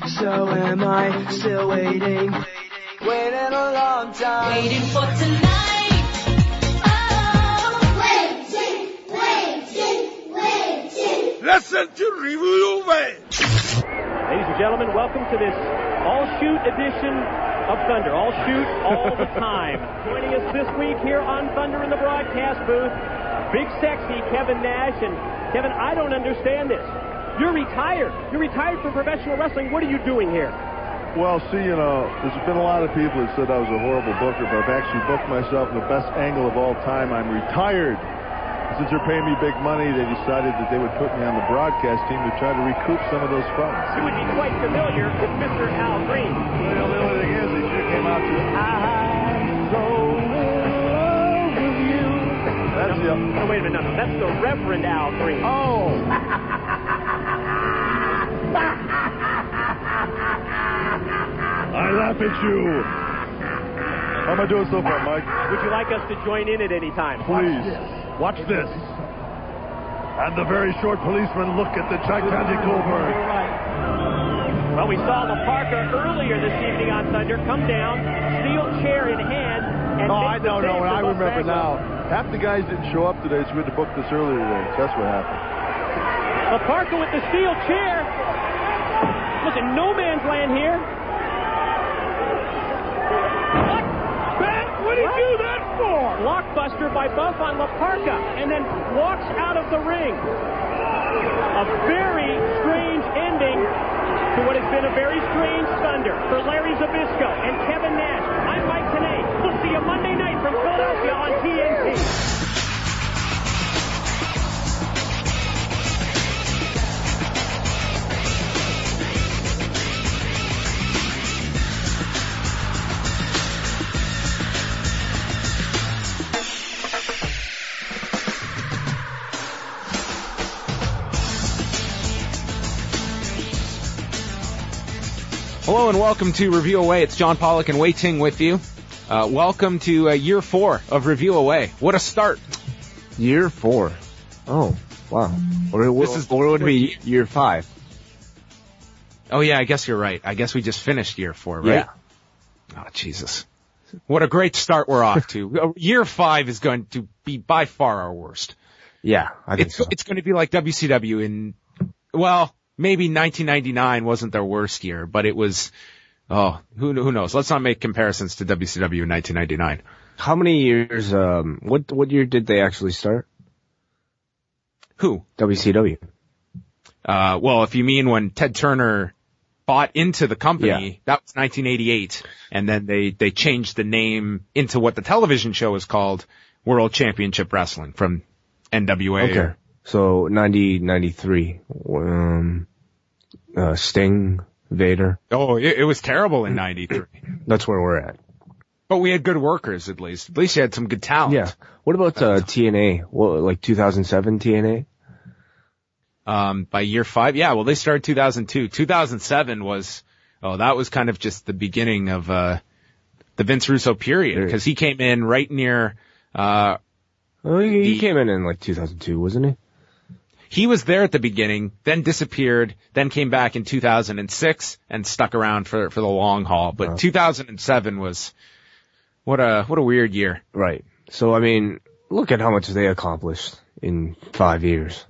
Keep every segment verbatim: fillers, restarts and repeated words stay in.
So am I still waiting? Waiting a long time. Waiting for tonight. Oh, waiting, waiting, waiting. Listen to Review Away. Ladies and gentlemen, welcome to this all-shoot edition of Thunder. All shoot, all the time. Joining us this week here on Thunder in the broadcast booth, Big Sexy Kevin Nash. And Kevin, I don't understand this. You're retired. You're retired from professional wrestling. What are you doing here? Well, see, you know, there's been a lot of people that said I was a horrible booker, but I've actually booked myself in the best angle of all time. I'm retired. Since they're paying me big money, they decided that they would put me on the broadcast team to try to recoup some of those funds. You would be quite familiar with Mister Al Green. Well, the only thing is, they should have came out to it. I'm so in love with you. That's no, the... no, wait a minute. No, no. That's the Reverend Al Green. Oh! I laugh at you. How am I doing so far, Mike? Would you like us to join in at any time? Please. Watch this. And the very short policeman look at the gigantic Goldberg. Well, we saw La Parka earlier this evening on Thunder come down, steel chair in hand, and oh, make I the don't save know. for I Buff remember Bagwell. now. Half the guys didn't show up today, so we had to book this earlier today. So that's what happened. La Parka with the steel chair. Look at no man's land here. What did you do that for? Blockbuster by Buff on La Parka, and then walks out of the ring. A very strange ending to what has been a very strange Thunder for Larry Zbyszko and Kevin Nash. I'm Mike Tenay. We'll see you Monday night from Philadelphia on T N T. Hello and welcome to Review Away. It's John Pollock and Wei Ting with you. Uh, welcome to uh, year four of Review Away. What a start. Year four. Oh, wow. Or, or, this is, or it would be year five. Oh, yeah, I guess you're right. I guess we just finished year four, right? Yeah. Oh, Jesus. What a great start we're off to. Year five is going to be by far our worst. Yeah, I think it's, so. It's going to be like W C W in, well... Maybe nineteen ninety-nine wasn't their worst year, but it was, oh, who who knows? Let's not make comparisons to W C W in nineteen ninety-nine. How many years, um, what, what year did they actually start? Who? W C W. Uh, well, if you mean when Ted Turner bought into the company, yeah. that was nineteen eighty-eight, and then they, they changed the name into what the television show is called, World Championship Wrestling, from N W A. Okay. Or, so ninety, ninety-three, um, uh, Sting, Vader. Oh, it, it was terrible in ninety-three. That's where we're at. But we had good workers, at least. At least you had some good talent. Yeah. What about, uh, T N A? What, like two thousand seven T N A? Um, by year five? Yeah, well, they started two thousand two. two thousand seven was, oh, that was kind of just the beginning of, uh, the Vince Russo period, because he came in right near, uh, oh, he, he the, came in in like two thousand two, wasn't he? He was there at the beginning, then disappeared, then came back in two thousand six and stuck around for, for the long haul. But oh. two thousand seven was, what a, what a weird year. Right. So, I mean, look at how much they accomplished in five years.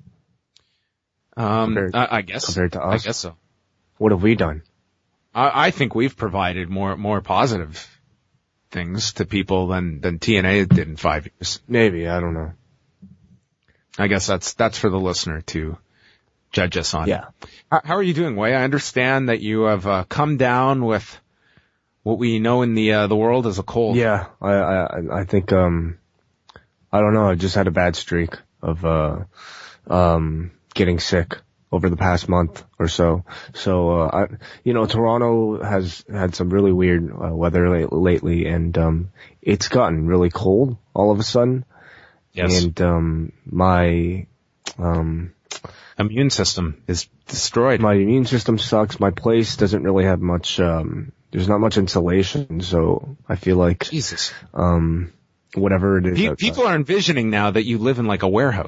Um, compared, I, I guess. Compared to us. I guess so. What have we done? I, I think we've provided more, more positive things to people than, than T N A did in five years. Maybe, I don't know. I guess that's, that's for the listener to judge us on. Yeah. How, how are you doing, Wei? I understand that you have, uh, come down with what we know in the, uh, the world as a cold. Yeah, I, I, I think, um, I don't know, I just had a bad streak of, uh, um, getting sick over the past month or so. So, uh, I, you know, Toronto has had some really weird uh, weather late, lately, and, um, it's gotten really cold all of a sudden. Yes. And, um, my, um, immune system is destroyed. My immune system sucks. My place doesn't really have much, um, there's not much insulation, so I feel like, Jesus. um, whatever it is. Pe- people are envisioning now that you live in like a warehouse.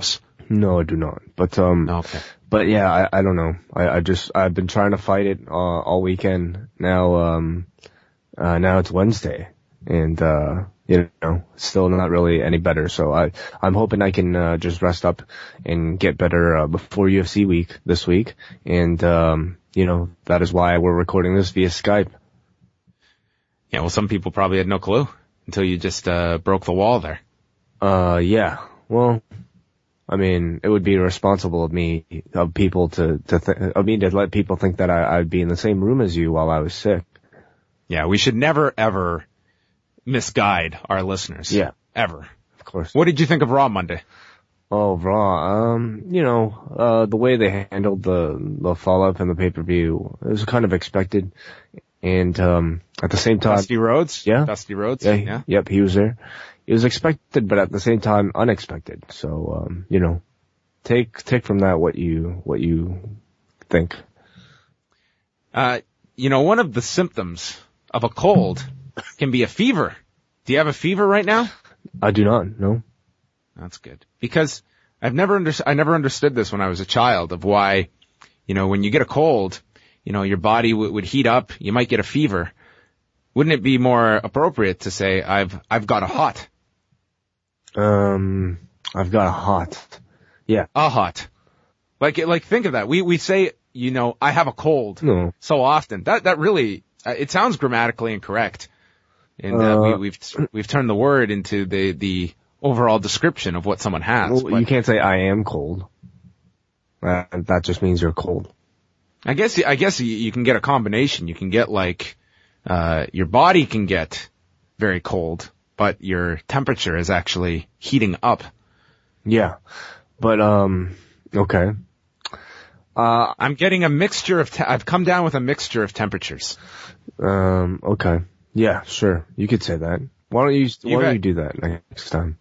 No, I do not. But um, Okay. but yeah, I, I don't know. I, I just I've been trying to fight it uh, all weekend. Now um, uh, now it's Wednesday, and uh, you know, still not really any better. So I I'm hoping I can uh, just rest up and get better uh, before U F C week this week. And um, you know, that is why we're recording this via Skype. Yeah, well, some people probably had no clue until you just uh, broke the wall there. Uh, yeah. Well, I mean, it would be irresponsible of me, of people to, to, th- of me to let people think that I, I'd be in the same room as you while I was sick. Yeah, we should never, ever misguide our listeners. Yeah. Ever. Of course. What did you think of Raw Monday? Oh, Raw, um, you know, uh, the way they handled the, the fallout from the pay-per-view, it was kind of expected. And, um, at the same time. Dusty Rhodes? Yeah. Dusty Rhodes? Yeah. yeah. Yep, he was there. It was expected, but at the same time, unexpected. So, um, you know, take, take from that what you, what you think. Uh, you know, one of the symptoms of a cold can be a fever. Do you have a fever right now? I do not, no. That's good. Because I've never under, I never understood this when I was a child of why, you know, when you get a cold, you know, your body w- would heat up, you might get a fever. Wouldn't it be more appropriate to say, I've, I've got a hot? Um, I've got a hot. Yeah. A hot. Like, like think of that. We, we say, you know, I have a cold No. so often. That, that really, uh, it sounds grammatically incorrect. And, uh, Uh, we, we've, we've turned the word into the, the overall description of what someone has. Well, but you can't say I am cold. Uh, that just means you're cold. I guess, I guess you, you can get a combination. You can get like, uh, your body can get very cold, but your temperature is actually heating up. Yeah. But, um, okay. Uh, I'm getting a mixture of, te- I've come down with a mixture of temperatures. um, okay. Yeah, sure. You could say that. Why don't you, You why don't bet. you do that next time?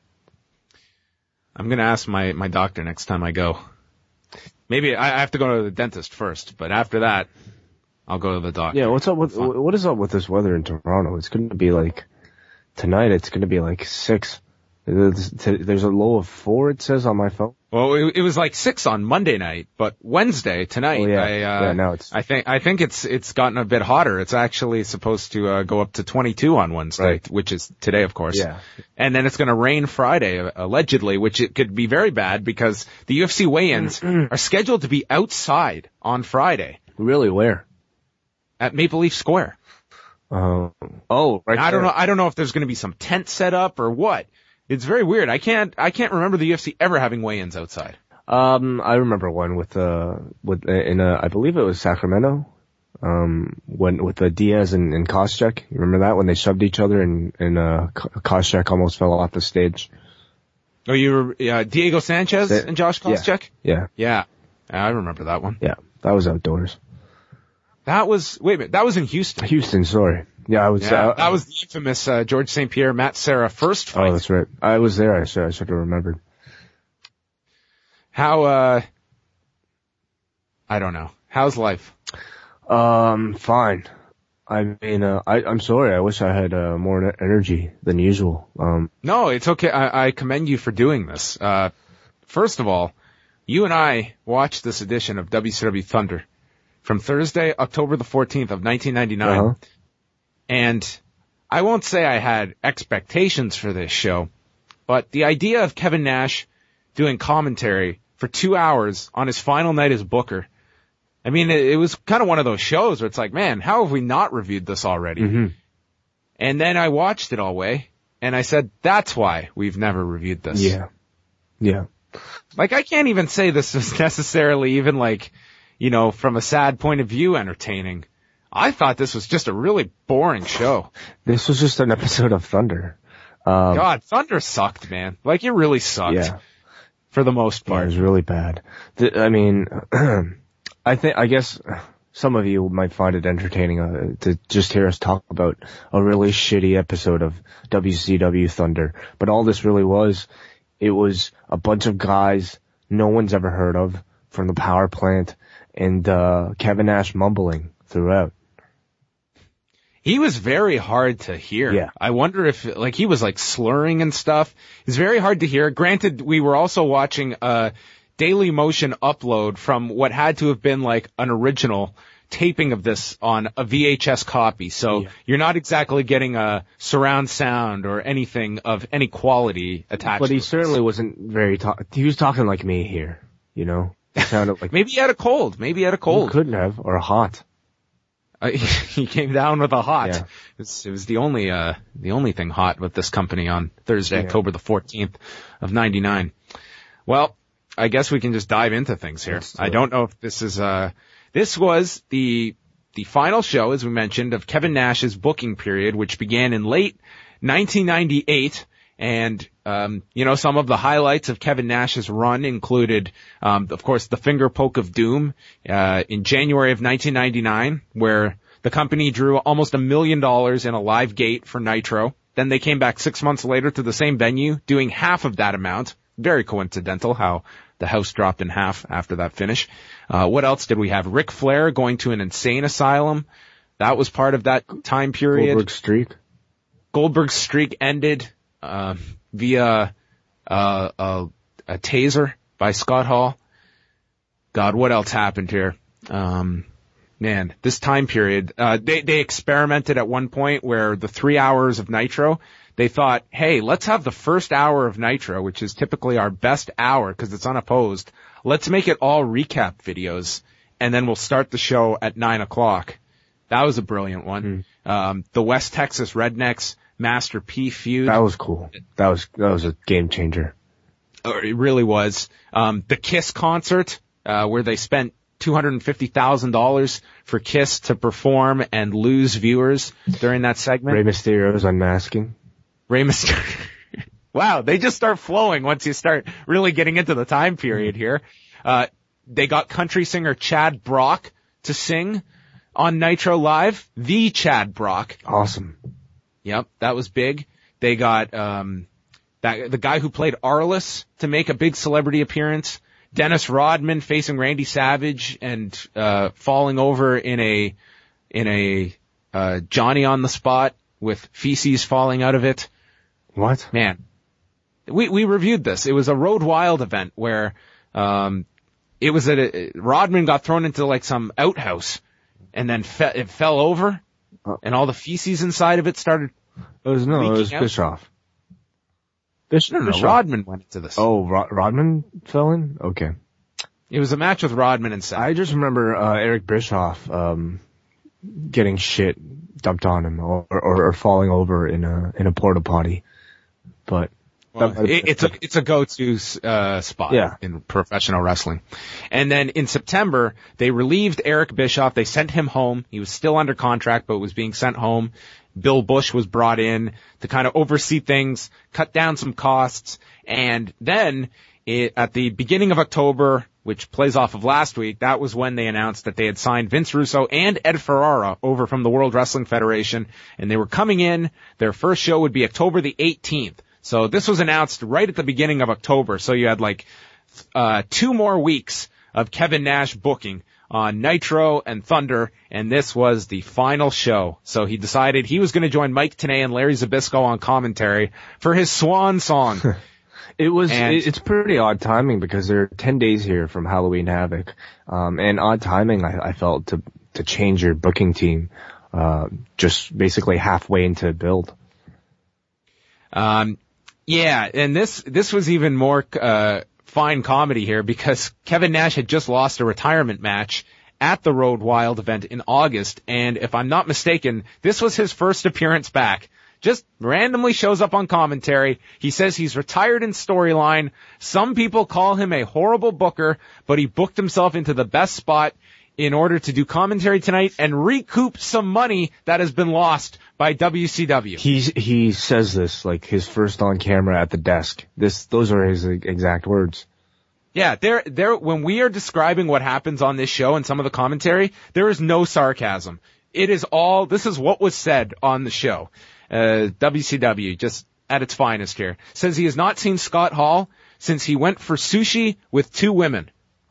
I'm gonna ask my, my doctor next time I go. Maybe I, I have to go to the dentist first, but after that, I'll go to the doctor. Yeah, what's up with, Fun. what is up with this weather in Toronto? It's gonna be like, tonight it's gonna be like six. There's there's a low of four, it says on my phone. Well, it, it was like six on Monday night, but Wednesday tonight, Oh, yeah. I, uh, Yeah, now it's- I think, I think it's, it's gotten a bit hotter. It's actually supposed to, uh, go up to twenty-two on Wednesday, Right. which is today, of course. Yeah. And then it's gonna rain Friday, uh, allegedly, which it could be very bad because the U F C weigh-ins are scheduled to be outside on Friday Really, where? at Maple Leaf Square. Uh, oh, right And I don't there. know, I don't know if there's gonna be some tent set up or what. It's very weird. I can't, I can't remember the U F C ever having weigh-ins outside. Um, I remember one with, uh, with, in a, I believe it was Sacramento, um, when, with the Diaz and, and Koscheck. You remember that when they shoved each other and, and, uh, Koscheck almost fell off the stage? Oh, you were, uh, Diego Sanchez Sa- and Josh yeah. Koscheck? Yeah. Yeah. Yeah, I remember that one. Yeah. That was outdoors. That was, wait a minute, that was in Houston. Houston, sorry. Yeah, I was, Yeah, uh, that was the infamous, uh, George Saint Pierre, Matt Serra first fight. oh, that's right. I was there. I should, I should have remembered. How, uh, I don't know. How's life? Um, fine. I mean, uh, I, I'm sorry. I wish I had, uh, more e- energy than usual. Um, No, it's okay. I, I commend you for doing this. Uh, first of all, you and I watched this edition of W C W Thunder from Thursday, October the fourteenth of nineteen ninety-nine. uh-huh. And I won't say I had expectations for this show, but the idea of Kevin Nash doing commentary for two hours on his final night as Booker, I mean, it, it was kind of one of those shows where it's like, man, how have we not reviewed this already? Mm-hmm. And then I watched it all way, and I said, that's why we've never reviewed this. Yeah. Yeah. Like, I can't even say this was necessarily even like, you know, from a sad point of view entertaining. I thought this was just a really boring show. This was just an episode of Thunder. Um, God, Thunder sucked, man. Like, it really sucked. yeah. For the most Yeah, it part. was really bad. The, I mean, I think, I guess some of you might find it entertaining uh, to just hear us talk about a really shitty episode of W C W Thunder. But all this really was, it was a bunch of guys no one's ever heard of from the power plant and, uh, Kevin Nash mumbling throughout. He was very hard to hear. Yeah. I wonder if, like, he was like slurring and stuff. It's very hard to hear. Granted, we were also watching, uh, Daily Motion upload from what had to have been like an original taping of this on a V H S copy. So Yeah. you're not exactly getting a surround sound or anything of any quality attached. But to he it. certainly wasn't very talk. He was talking like me here, you know. He sounded like Maybe he had a cold. Maybe he had a he cold. couldn't have, or a hot. Uh, he came down with a hot. Yeah. It was, it was the only, uh, the only thing hot with this company on Thursday, Yeah. October the fourteenth of ninety-nine. Well, I guess we can just dive into things here. Let's do I it. don't know if this is, uh, this was the, the final show, as we mentioned, of Kevin Nash's booking period, which began in late nineteen ninety-eight. And, um, you know, some of the highlights of Kevin Nash's run included, um, of course, the Finger Poke of Doom, uh, in January of nineteen ninety-nine, where the company drew almost a million dollars in a live gate for Nitro. Then they came back six months later to the same venue, doing half of that amount. Very coincidental how the house dropped in half after that finish. Uh, what else did we have? Ric Flair going to an insane asylum. That was part of that time period. Goldberg streak. Goldberg's streak ended uh, via uh, a, a taser by Scott Hall. God, what else happened here? Um, man, this time period, uh, they, they experimented at one point where the three hours of Nitro, they thought, hey, let's have the first hour of Nitro, which is typically our best hour because it's unopposed. Let's make it all recap videos, and then we'll start the show at nine o'clock. That was a brilliant one. Mm. Um, the West Texas Rednecks Master P feud. That was cool. That was that was a game changer. Or it really was. Um, the Kiss concert, uh, where they spent two hundred fifty thousand dollars for Kiss to perform and lose viewers during that segment. Rey Mysterio's unmasking. Rey Mysterio. Wow, they just start flowing once you start really getting into the time period here. Uh, they got country singer Chad Brock to sing on Nitro Live. The Chad Brock. Awesome. Yep, that was big. They got um that the guy who played Arliss to make a big celebrity appearance. Dennis Rodman facing Randy Savage and uh falling over in a in a uh Johnny on the spot with feces falling out of it. What? Man, we we reviewed this. It was a Road Wild event where um it was a Rodman got thrown into like some outhouse and then fe- it fell over and all the feces inside of it started. It was no, it Leaking was out? Bischoff. Bish, No, no, no, Bischoff. Rodman went into this. Oh, Rod- Rodman fell in? Okay. It was a match with Rodman and Savage. I just remember uh, Eric Bischoff um, getting shit dumped on him or, or, or falling over in a in a porta potty. But Well, that- it, it's a it's a go-to uh, spot Yeah. in professional wrestling. And then in September, they relieved Eric Bischoff. They sent him home. He was still under contract, but was being sent home. Bill Bush was brought in to kind of oversee things, cut down some costs, and then it, at the beginning of October, which plays off of last week, that was when they announced that they had signed Vince Russo and Ed Ferrara over from the World Wrestling Federation, and they were coming in. Their first show would be October the eighteenth. So this was announced right at the beginning of October. So you had like uh two more weeks of Kevin Nash booking on Nitro and Thunder, and this was the final show. So he decided he was going to join Mike Tenay and Larry Zbyszko on commentary for his swan song. it was And- it, it's pretty odd timing because they're ten days here from Halloween Havoc, um, and odd timing I, I felt to to change your booking team uh, just basically halfway into build. Um, yeah, and this this was even more uh fine comedy here because Kevin Nash had just lost a retirement match at the Road Wild event in August, and if I'm not mistaken, this was his first appearance back. Just randomly shows up on commentary. He says he's retired in storyline. Some people call him a horrible booker, but he booked himself into the best spot in order to do commentary tonight and recoup some money that has been lost by W C W. He he says this like his first on camera at the desk. This those are his exact words. Yeah, there, there, when we are describing what happens on this show and some of the commentary, there is no sarcasm. It is all, this is what was said on the show. Uh, W C W, just at its finest here. Says he has not seen Scott Hall since he went for sushi with two women.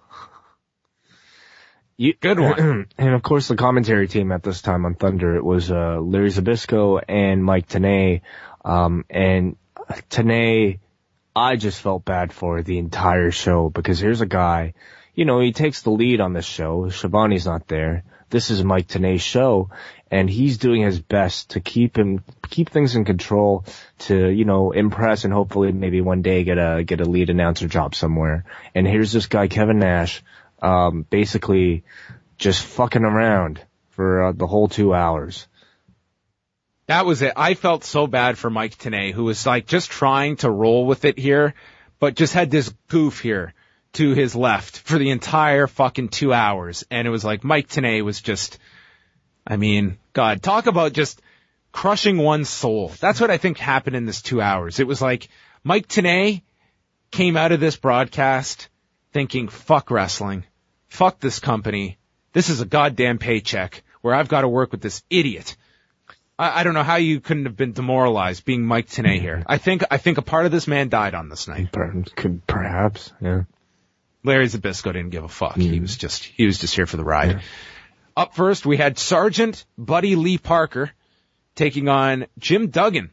You, Good one. And of course the commentary team at this time on Thunder, it was uh, Larry Zbyszko and Mike Tenay. Um, and Tenay, I just felt bad for the entire show because here's a guy, you know, he takes the lead on this show. Shivani's not there. This is Mike Tenay's show, and he's doing his best to keep him, keep things in control, to, you know, impress and hopefully maybe one day get a, get a lead announcer job somewhere. And here's this guy, Kevin Nash, um, basically just fucking around for uh, the whole two hours. That was it. I felt so bad for Mike Tenay, who was like just trying to roll with it here, but just had this goof here to his left for the entire fucking two hours. And it was like Mike Tenay was just, I mean, God, talk about just crushing one's soul. That's what I think happened in this two hours. It was like Mike Tenay came out of this broadcast thinking, fuck wrestling, fuck this company. This is a goddamn paycheck where I've got to work with this idiot. I, I don't know how you couldn't have been demoralized being Mike Tenay here. I think, I think a part of this man died on this night. Could perhaps, yeah. Larry Zbyszko didn't give a fuck. Mm. He was just, he was just here for the ride. Yeah. Up first, we had Sergeant Buddy Lee Parker taking on Jim Duggan.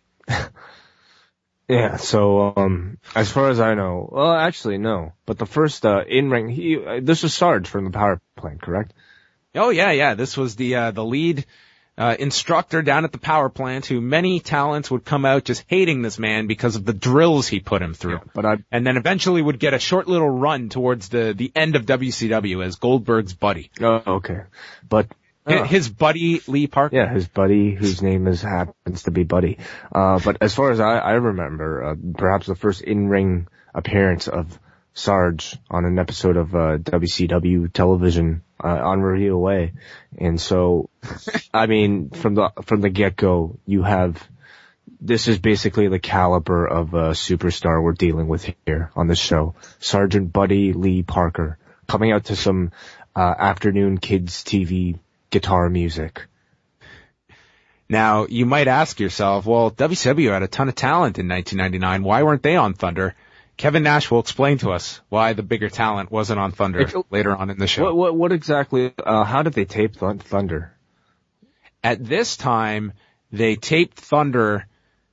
Yeah, so, um, as far as I know, well, actually, no. But the first, uh, in-ring, he, uh, this was Sarge from the power plant, correct? Oh, yeah, yeah. This was the, uh, the lead, uh, instructor down at the power plant who many talents would come out just hating this man because of the drills he put him through. Yeah, but I, and then eventually would get a short little run towards the, the end of W C W as Goldberg's buddy. oh, okay. But, uh, His buddy, Lee Parker. yeah, his buddy, whose name is, happens to be Buddy. Uh, but as far as I, I remember, uh, perhaps the first in-ring appearance of Sarge on an episode of, uh, W C W television, uh, on Review Away. And so, I mean, from the, from the get-go, you have, this is basically the caliber of a superstar we're dealing with here on this show. Sergeant Buddy Lee Parker, coming out to some, uh, afternoon kids T V guitar music. Now, you might ask yourself, well, W C W had a ton of talent in nineteen ninety-nine. Why weren't they on Thunder? Kevin Nash will explain to us why the bigger talent wasn't on Thunder It, later on in the show. What, what, what exactly, uh, how did they tape Th- Thunder? At this time, they taped Thunder,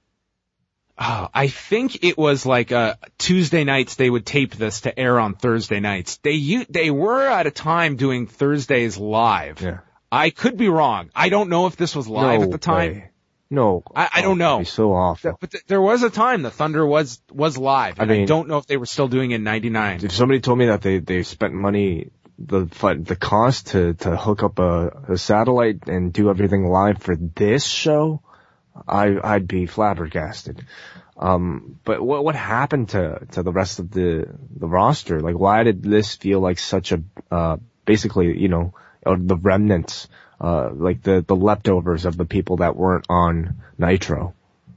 oh, I think it was like, uh, Tuesday nights they would tape this to air on Thursday nights. They, u- they were at a time doing Thursdays live. Yeah. I could be wrong. I don't know if this was live no at the time. way. No. I, I don't know. That'd be so awful. But th- there was a time the Thunder was, was live. And I, I mean, don't know if they were still doing it in ninety-nine. If somebody told me that they, they spent money, the the cost to, to hook up a, a satellite and do everything live for this show, I, I'd be flabbergasted. Um, but what, what happened to, to the rest of the, the roster? Like, why did this feel like such a, uh, basically, you know, uh, the remnants, uh, like the, the leftovers of the people that weren't on Nitro?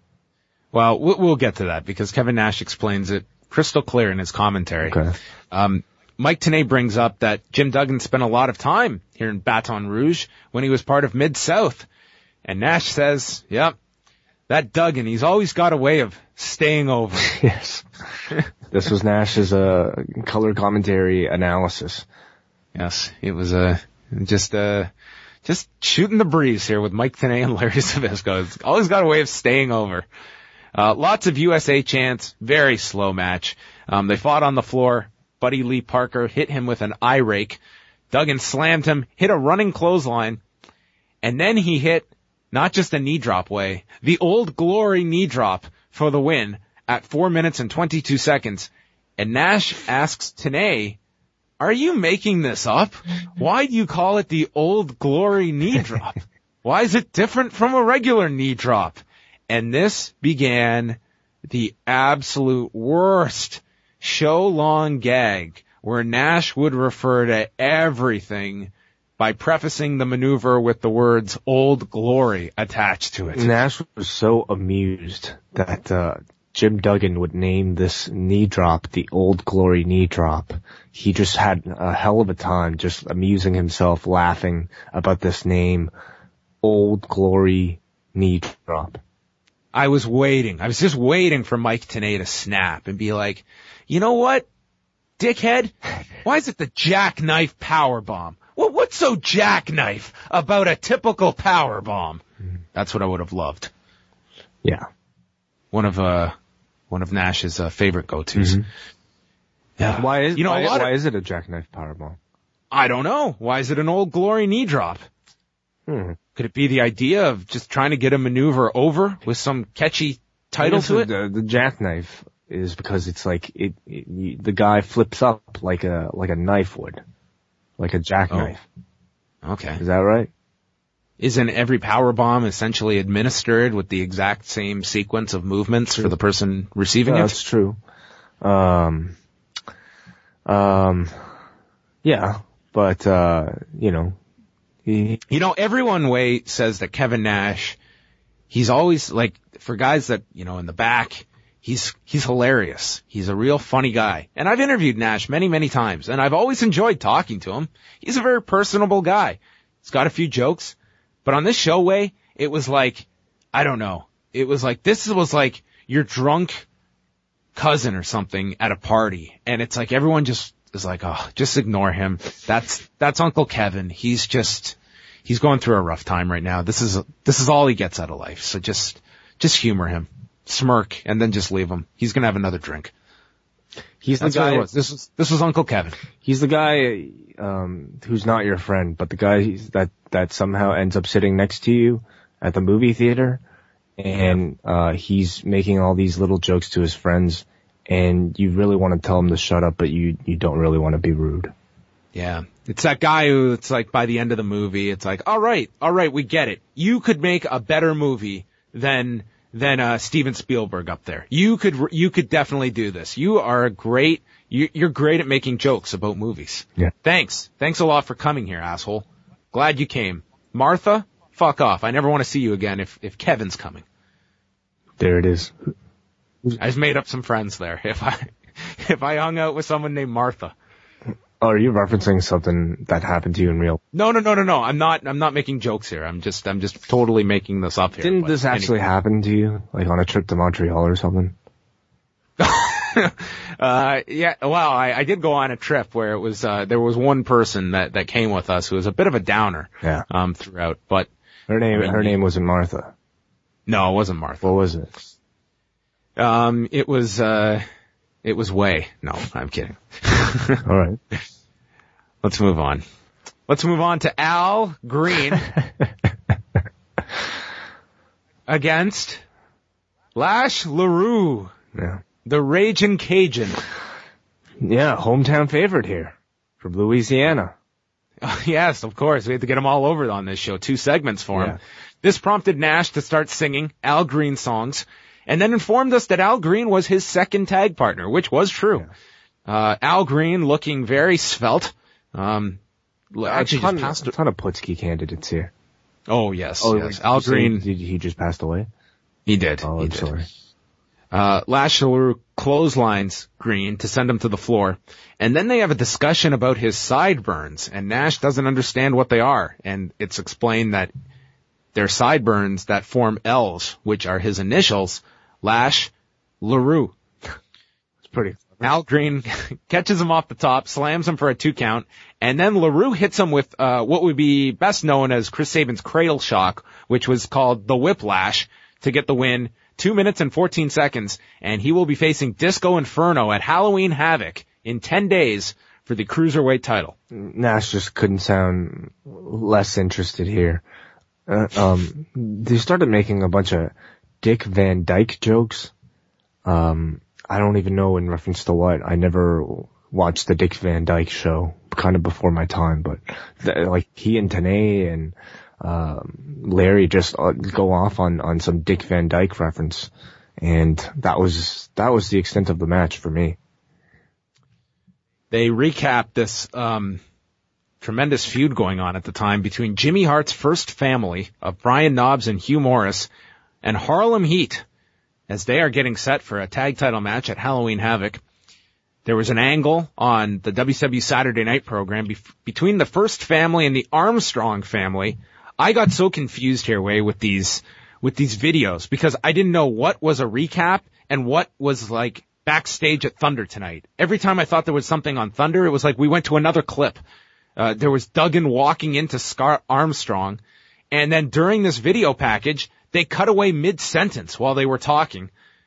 Well, we'll get to that because Kevin Nash explains it crystal clear in his commentary. Okay. Um, Mike Tenay brings up that Jim Duggan spent a lot of time here in Baton Rouge when he was part of Mid-South. And Nash says, yep, that Duggan, he's always got a way of staying over. Yes. This was Nash's, uh, color commentary analysis. Yes, it was, uh, just, uh, just shooting the breeze here with Mike Tenay and Larry Zbyszko. It's always got a way of staying over. Uh, lots of U S A chants, very slow match. Um, they fought on the floor. Buddy Lee Parker hit him with an eye rake. Duggan slammed him, hit a running clothesline, and then he hit not just a knee drop way, the Old Glory knee drop for the win at four minutes and twenty-two seconds. And Nash asks Tenay, are you making this up? Why do you call it the Old Glory knee drop? Why is it different from a regular knee drop? And this began the absolute worst show-long gag where Nash would refer to everything by prefacing the maneuver with the words Old Glory attached to it. Nash was so amused that uh, Jim Duggan would name this knee drop the Old Glory knee drop. He just had a hell of a time just amusing himself, laughing about this name, Old Glory knee drop. I was waiting. I was just waiting for Mike Tenay to snap and be like, you know what, dickhead? Why is it the jackknife power bomb? Well, what's so jackknife about a typical power bomb? That's what I would have loved. Yeah. One of, uh, one of Nash's uh, favorite go-tos. Mhm. Yeah. Why is you know why, a lot why of, is it a jackknife powerbomb? I don't know. Why is it an Old Glory knee drop? Hmm. Could it be the idea of just trying to get a maneuver over with some catchy title to it? The, the jackknife is because it's like it, it you, the guy flips up like a like a knife would, like a jackknife. Oh. Okay. Is that right? Isn't every power bomb essentially administered with the exact same sequence of movements for the person receiving Yeah, it? that's true. Um, um, yeah, but uh, you know, he, You know, everyone way says that Kevin Nash, he's always like, for guys that, you know, in the back, he's, he's hilarious. He's a real funny guy. And I've interviewed Nash many, many times, and I've always enjoyed talking to him. He's a very personable guy. He's got a few jokes. But on this show way, it was like, I don't know. It was like, this was like your drunk cousin or something at a party. And it's like everyone just is like, oh, just ignore him. That's, that's Uncle Kevin. He's just, he's going through a rough time right now. This is, this is all he gets out of life. So just, just humor him, smirk, and then just leave him. He's gonna have another drink. he's the That's what it guy. was. This was, this was Uncle Kevin. He's the guy um, who's not your friend, but the guy that that somehow ends up sitting next to you at the movie theater, and uh, he's making all these little jokes to his friends, and you really want to tell him to shut up, but you you don't really want to be rude. Yeah. It's that guy who, it's like by the end of the movie, it's like, all right, all right, we get it. You could make a better movie than, than, uh, Steven Spielberg up there. You could, you could definitely do this. You are a great, you, you're great at making jokes about movies. Yeah. Thanks. Thanks a lot for coming here, asshole. Glad you came. Martha, fuck off. I never want to see you again if, if Kevin's coming. There it is. I just made up some friends there. If I, if I hung out with someone named Martha. Oh, are you referencing something that happened to you in real? No, no, no, no, no. I'm not, I'm not making jokes here. I'm just, I'm just totally making this up here. Didn't But this actually anyway. happen to you, like on a trip to Montreal or something? uh, yeah, well, I, I did go on a trip where it was, uh, there was one person that, that came with us who was a bit of a downer, Yeah. um, throughout, but Her name, I mean, her you- name wasn't Martha. no, it wasn't Martha. What was it? Um, it was, uh, it was Way. No, I'm kidding. All right. Let's move on. Let's move on to Al Green against Lash LaRue, Yeah. the Ragin' Cajun. Yeah, hometown favorite here from Louisiana. Yes, of course. We had to get him all over on this show. Two segments for him. Yeah. This prompted Nash to start singing Al Green songs and then informed us that Al Green was his second tag partner, which was true. Uh, Al Green looking very svelte. Um, actually a ton, just passed. a ton of Putski candidates here. Oh, yes, Oh, yes. did Al you say Green, Did he just passed away? he did. Oh, he I'm did. sorry. Uh, Lash LaRue clotheslines Green to send him to the floor. And then they have a discussion about his sideburns, and Nash doesn't understand what they are. And it's explained that they're sideburns that form L's, which are his initials, Lash LaRue. It's pretty. Al Green catches him off the top, slams him for a two count, and then LaRue hits him with uh, what would be best known as Chris Sabin's cradle shock, which was called the Whiplash, to get the win. Two minutes and fourteen seconds, and he will be facing Disco Inferno at Halloween Havoc in ten days for the Cruiserweight title. Nash just couldn't sound less interested here. Uh, um, they started making a bunch of Dick Van Dyke jokes. Um, I don't even know in reference to what. I never watched the Dick Van Dyke show, kind of before my time, but th- like he and Tenay and um, Larry just uh, go off on, on some Dick Van Dyke reference, and that was that was the extent of the match for me. They recap this um, tremendous feud going on at the time between Jimmy Hart's first family of Brian Knobbs and Hugh Morris and Harlem Heat as they are getting set for a tag title match at Halloween Havoc. There was an angle on the W C W Saturday Night program be- between the First family and the Armstrong family. I got so confused here, Way, with these, with these videos because I didn't know what was a recap and what was like backstage at Thunder tonight. Every time I thought there was something on Thunder, it was like we went to another clip. Uh, there was Duggan walking into Scar Armstrong, and then during this video package, they cut away mid-sentence while they were talking.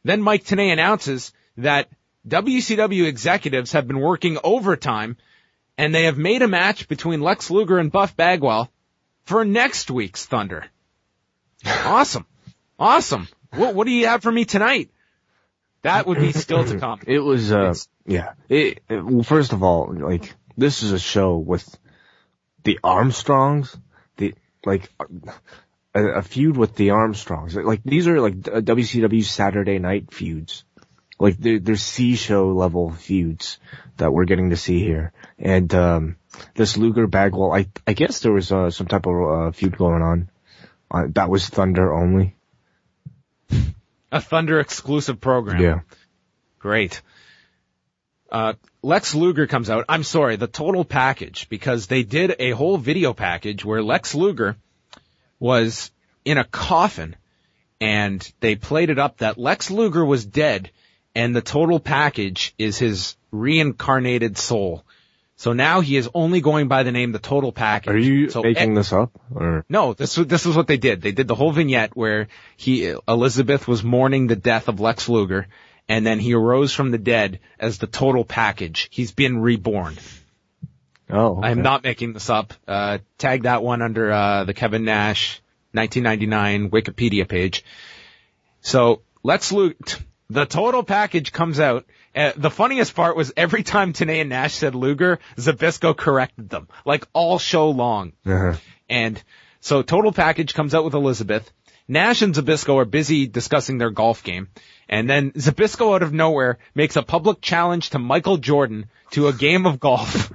Then Mike Tenay announces that W C W executives have been working overtime, and they have made a match between Lex Luger and Buff Bagwell for next week's Thunder. Awesome. Awesome. What, what do you have for me tonight? That would be still to come. It was, uh, yeah. It, it, well, first of all, like, this is a show with the Armstrongs, the, like, a, a feud with the Armstrongs. Like, these are like W C W Saturday night feuds. Like, they're, they're C-show level feuds that we're getting to see here. And, um, this Luger Bagwell, I, I guess there was, uh, some type of, uh, feud going on. Uh, that was Thunder only. A Thunder exclusive program. Yeah. Great. Uh, Lex Luger comes out. I'm sorry, the total package, because they did a whole video package where Lex Luger was in a coffin, and they played it up that Lex Luger was dead, and the total package is his reincarnated soul. So now he is only going by the name The Total Package. Are you so making e- this up? Or? No, this was, this is what they did. They did the whole vignette where he, Elizabeth was mourning the death of Lex Luger, and then he arose from the dead as The Total Package. He's been reborn. Oh, okay. I'm not making this up. Uh, tag that one under, uh, the Kevin Nash nineteen ninety-nine Wikipedia page. So, Lex Luger, The Total Package comes out. Uh, the funniest part was every time Tenay and Nash said Luger, Zbyszko corrected them, like all show long. Uh-huh. And so Total Package comes out with Elizabeth. Nash and Zbyszko are busy discussing their golf game. And then Zbyszko out of nowhere makes a public challenge to Michael Jordan to a game of golf.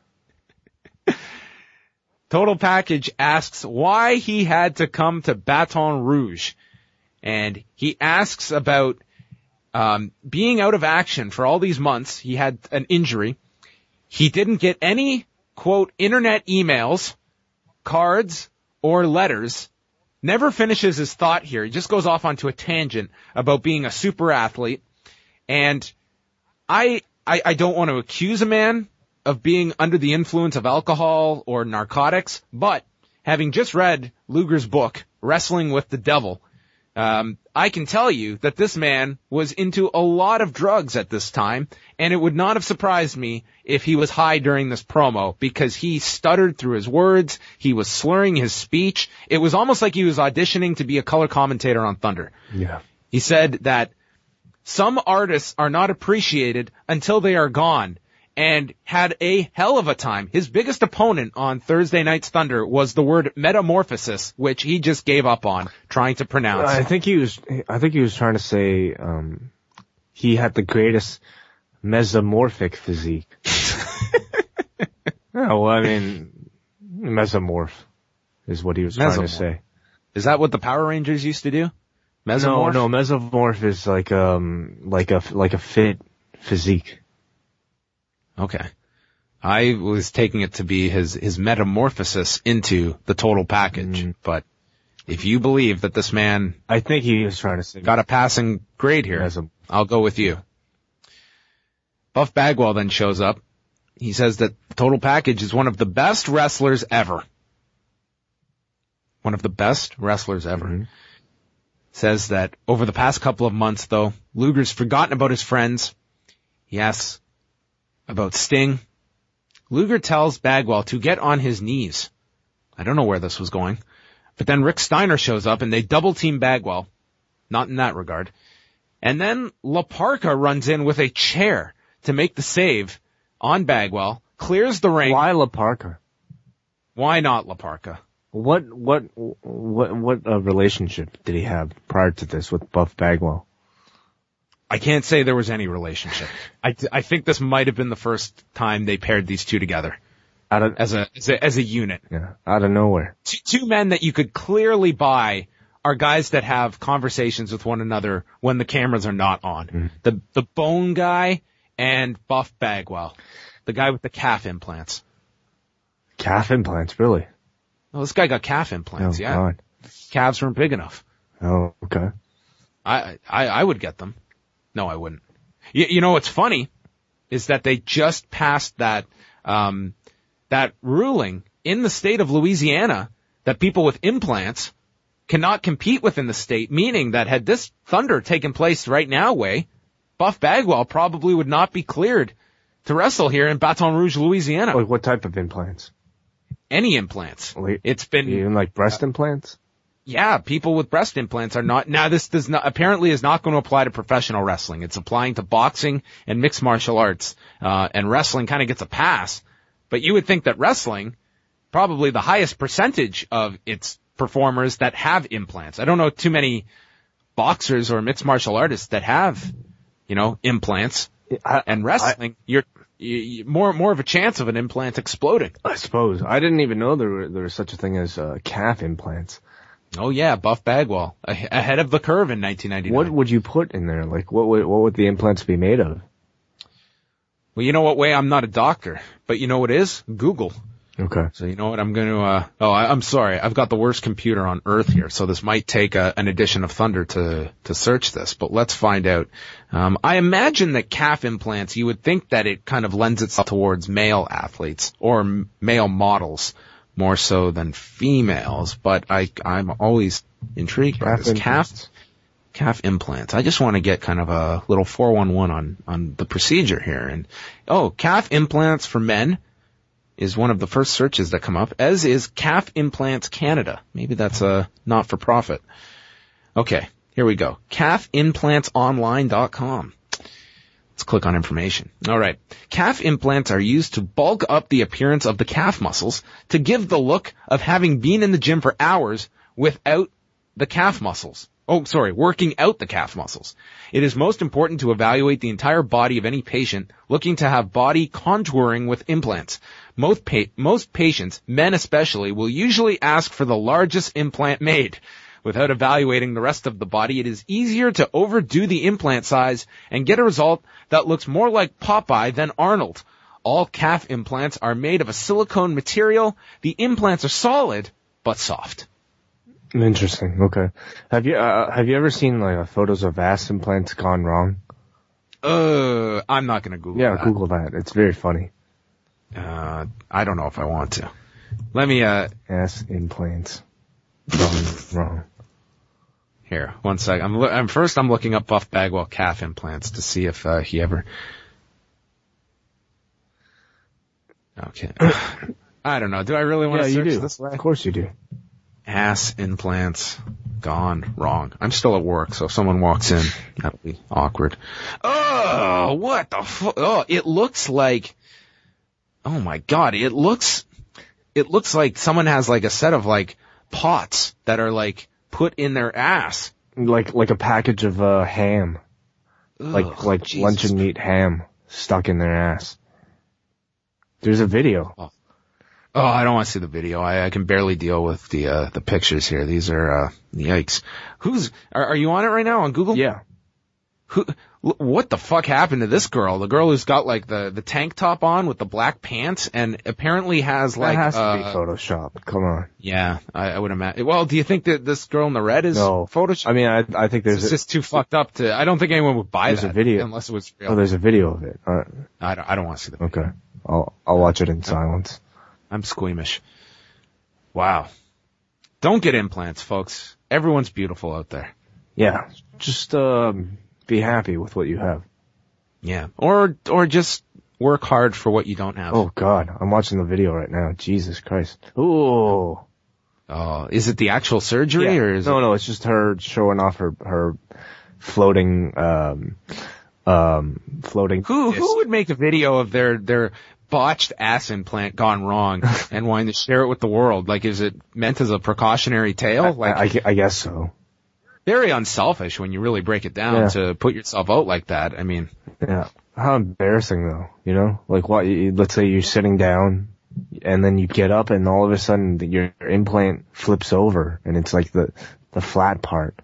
Total Package asks why he had to come to Baton Rouge. And he asks about Um, being out of action for all these months. He had an injury. He didn't get any, quote, internet emails, cards, or letters. Never finishes his thought here. He just goes off onto a tangent about being a super athlete. And I, I, I don't want to accuse a man of being under the influence of alcohol or narcotics, but having just read Luger's book, Wrestling with the Devil, Um, I can tell you that this man was into a lot of drugs at this time, and it would not have surprised me if he was high during this promo, because he stuttered through his words, he was slurring his speech. It was almost like he was auditioning to be a color commentator on Thunder. Yeah. He said that some artists are not appreciated until they are gone, and had a hell of a time. His biggest opponent on Thursday Night's Thunder was the word metamorphosis, which he just gave up on trying to pronounce. I think he was, I think he was trying to say, um, he had the greatest mesomorphic physique. No, well, I mean, mesomorph is what he was trying to Mesomorph. say. Is that what the Power Rangers used to do? Mesomorph? No, no, mesomorph is like, um, like a, like a fit physique. Okay. I was taking it to be his, his metamorphosis into the total package. Mm. But if you believe that this man I think he was trying to say. got a passing grade here, Mesom- I'll go with you. Buff Bagwell then shows up. He says that the total package is one of the best wrestlers ever. One of the best wrestlers ever. Mm-hmm. Says that over the past couple of months, though, Luger's forgotten about his friends. He asks about Sting. Luger tells Bagwell to get on his knees. I don't know where this was going. But then Rick Steiner shows up and they double team Bagwell. Not in that regard. And then La Parka runs in with a chair to make the save on Bagwell, clears the ring. Why La Parka? Why not La Parka? What, what, what, what uh, relationship did he have prior to this with Buff Bagwell? I can't say there was any relationship. I, I think this might have been the first time they paired these two together Out of, as a, as a, as a unit. yeah, out of nowhere. Two, two men that you could clearly buy are guys that have conversations with one another when the cameras are not on. Mm. The, the Bone guy and Buff Bagwell. The guy with the calf implants. Calf implants, really? Oh, this guy got calf implants, Oh, yeah. God. Calves weren't big enough. Oh, okay. I, I, I would get them. No, I wouldn't. You, you know what's funny is that they just passed that, um, that ruling in the state of Louisiana that people with implants cannot compete within the state, meaning that had this Thunder taken place right now, Way, Buff Bagwell probably would not be cleared to wrestle here in Baton Rouge, Louisiana. Like what type of implants? Any implants. Like, it's been even like breast uh, implants. Yeah, people with breast implants are not. Now, this does not apparently is not going to apply to professional wrestling. It's applying to boxing and mixed martial arts. Uh, and wrestling kind of gets a pass. But you would think that wrestling, probably the highest percentage of its performers that have implants. I don't know too many boxers or mixed martial artists that have, you know, implants. I, and wrestling, I, you're you, you, more more of a chance of an implant exploding. I suppose. I didn't even know there were, there was such a thing as uh, calf implants. Oh yeah, Buff Bagwell, ahead of the curve in nineteen ninety-nine. What would you put in there? Like, what would what would the implants be made of? Well, you know what, Way? I'm not a doctor, but you know what is? Google. Okay. So you know what? I'm going to. Uh, oh, I, I'm sorry. I've got the worst computer on earth here, so this might take a, an edition of Thunder to to search this. But let's find out. Um, I imagine that calf implants. You would think that it kind of lends itself towards male athletes or m- male models more so than females. But I I'm always intrigued by this calf calf implants. I just want to get kind of a little four one one on on the procedure here. And oh, calf implants for men is one of the first searches that come up, as is Calf Implants Canada. Maybe that's a not-for-profit. Okay, here we go. calf implants online dot com. Let's click on information. All right. Calf implants are used to bulk up the appearance of the calf muscles to give the look of having been in the gym for hours without the calf muscles. Oh, sorry, working out the calf muscles. It is most important to evaluate the entire body of any patient looking to have body contouring with implants. Most, pa- most patients, men especially, will usually ask for the largest implant made. Without evaluating the rest of the body, it is easier to overdo the implant size and get a result that looks more like Popeye than Arnold. All calf implants are made of a silicone material. The implants are solid, but soft. Interesting. Okay. Have you uh, have you ever seen like uh, photos of ass implants gone wrong? Uh, I'm not gonna Google yeah, that. Google that. It's very funny. Uh, I don't know if I want to. Let me, uh... ass implants gone wrong. Here, one sec. I'm, lo- I'm first I'm looking up Buff Bagwell calf implants to see if uh, he ever... Okay. I don't know. Do I really want yeah, to search you do. this way? Of course you do. Ass implants gone wrong. I'm still at work, so if someone walks in, that'll be awkward. Oh, what the fu- Oh, it looks like... Oh my God, it looks, it looks like someone has like a set of like pots that are like put in their ass. Like, like a package of, uh, ham. Ugh, like, like Jesus. luncheon meat ham stuck in their ass. There's a video. Oh, oh I don't want to see the video. I, I can barely deal with the, uh, the pictures here. These are, uh, yikes. Who's, are, are you on it right now on Google? Yeah. Who, what the fuck happened to this girl? The girl who's got like the, the tank top on with the black pants and apparently has like, that has uh, to be Photoshop. Come on. Yeah, I, I would imagine. Well, do you think that this girl in the red is no. Photoshop? I mean, I, I think there's It's just too fucked up to, I don't think anyone would buy there's that. a video. Unless it was real. Oh, there's a video of it. All right. I don't, I don't want to see the video. Okay. I'll, I'll watch it in silence. I'm squeamish. Wow. Don't get implants, folks. Everyone's beautiful out there. Yeah. Just, um, be happy with what you have. Yeah. Or, or just work hard for what you don't have. Oh God. I'm watching the video right now. Jesus Christ. Ooh. Oh, is it the actual surgery Yeah. or is no, it? no, it's just her showing off her, her floating, um, um, floating. Who, who would make a video of their, their botched ass implant gone wrong and wanting to share it with the world? Like, is it meant as a precautionary tale? Like, I, I, I guess so. Very unselfish when you really break it down Yeah. to put yourself out like that. I mean, Yeah. How embarrassing though, you know? Like what, you, let's say you're sitting down and then you get up and all of a sudden your implant flips over and it's like the, the flat part.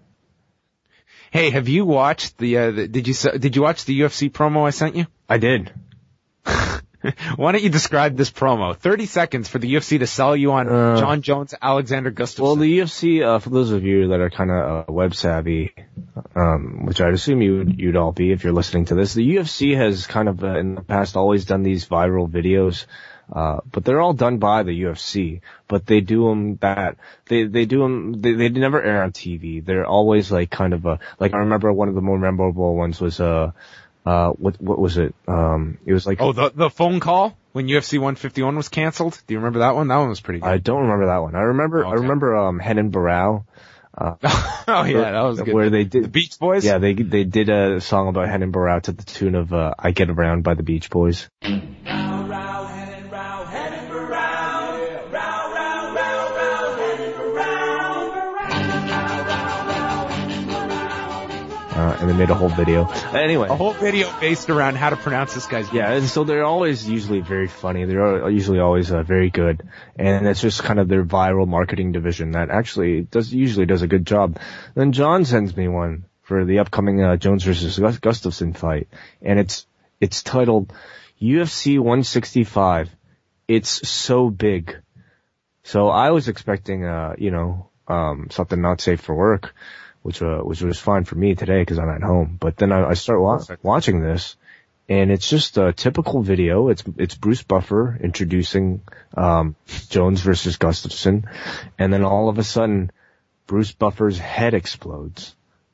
hey, have you watched the, uh, the did you, s- did you watch the U F C promo I sent you? I did. Why don't you describe this promo? thirty seconds for the U F C to sell you on Uh, John Jones, Alexander Gustafsson. Well, the U F C, uh, for those of you that are kind of uh, web savvy, um, which I'd assume you you'd all be if you're listening to this, the U F C has kind of uh, in the past always done these viral videos Uh, but they're all done by the U F C, but they do them that, they, they do them, they, they never air on T V. They're always like kind of a, like I remember one of the more memorable ones was, uh, uh, what, what was it? Um, it was like, Oh, the, the phone call when U F C one fifty-one was canceled. Do you remember that one? That one was pretty good. I don't remember that one. I remember, Okay. I remember, um, Henan Barao. Uh, oh yeah, that was good. Where they did, the Beach Boys? yeah, they, they did a song about Henan Barao to the tune of, uh, I Get Around by the Beach Boys. Uh, and they made a whole video. Anyway. A whole video based around how to pronounce this guy's name. Yeah, and so they're always usually very funny. They're usually always uh, very good. And it's just kind of their viral marketing division that actually does, usually does a good job. Then John sends me one for the upcoming, uh, Jones versus Gustafsson fight. And it's, it's titled U F C one sixty-five. It's so big. So I was expecting, uh, you know, um, something not safe for work, which, uh, which was fine for me today because I'm at home. But then I, I start wa- watching this, and it's just a typical video. It's, it's Bruce Buffer introducing, um, Jones versus Gustafsson. And then all of a sudden, Bruce Buffer's head explodes.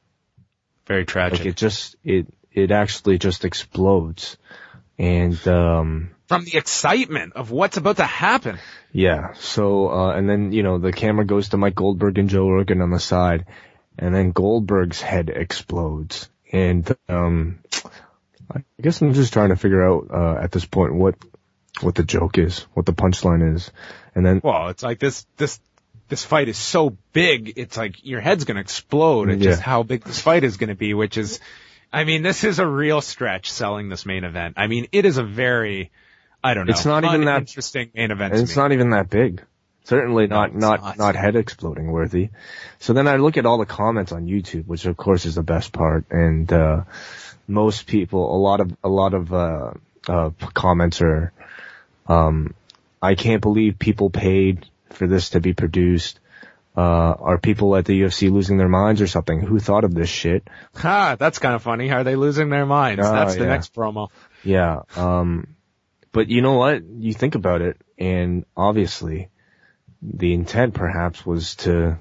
Very tragic. Like it just, it, it actually just explodes. And, um, from the excitement of what's about to happen. Yeah. So, uh, and then, you know, the camera goes to Mike Goldberg and Joe Rogan on the side, and then Goldberg's head explodes. And, um, I guess I'm just trying to figure out, uh, at this point what, what the joke is, what the punchline is. And then, Well, it's like this, this, this fight is so big, it's like your head's gonna explode at Yeah. just how big this fight is gonna be, which is, I mean, this is a real stretch selling this main event. I mean, it is a very, I don't know, It's not even that- interesting main event and to it's me. not even that big. Certainly not, it's not, not. not head exploding worthy. So then I look at all the comments on YouTube, which of course is the best part. And, uh, most people, a lot of, a lot of, uh, uh, comments are, um, I can't believe people paid for this to be produced. Uh, are people at the U F C losing their minds or something? Who thought of this shit? Ha, that's kind of funny. Are they losing their minds? Oh, That's the yeah. next promo. Yeah. Um, but you know what? You think about it, and obviously the intent perhaps was to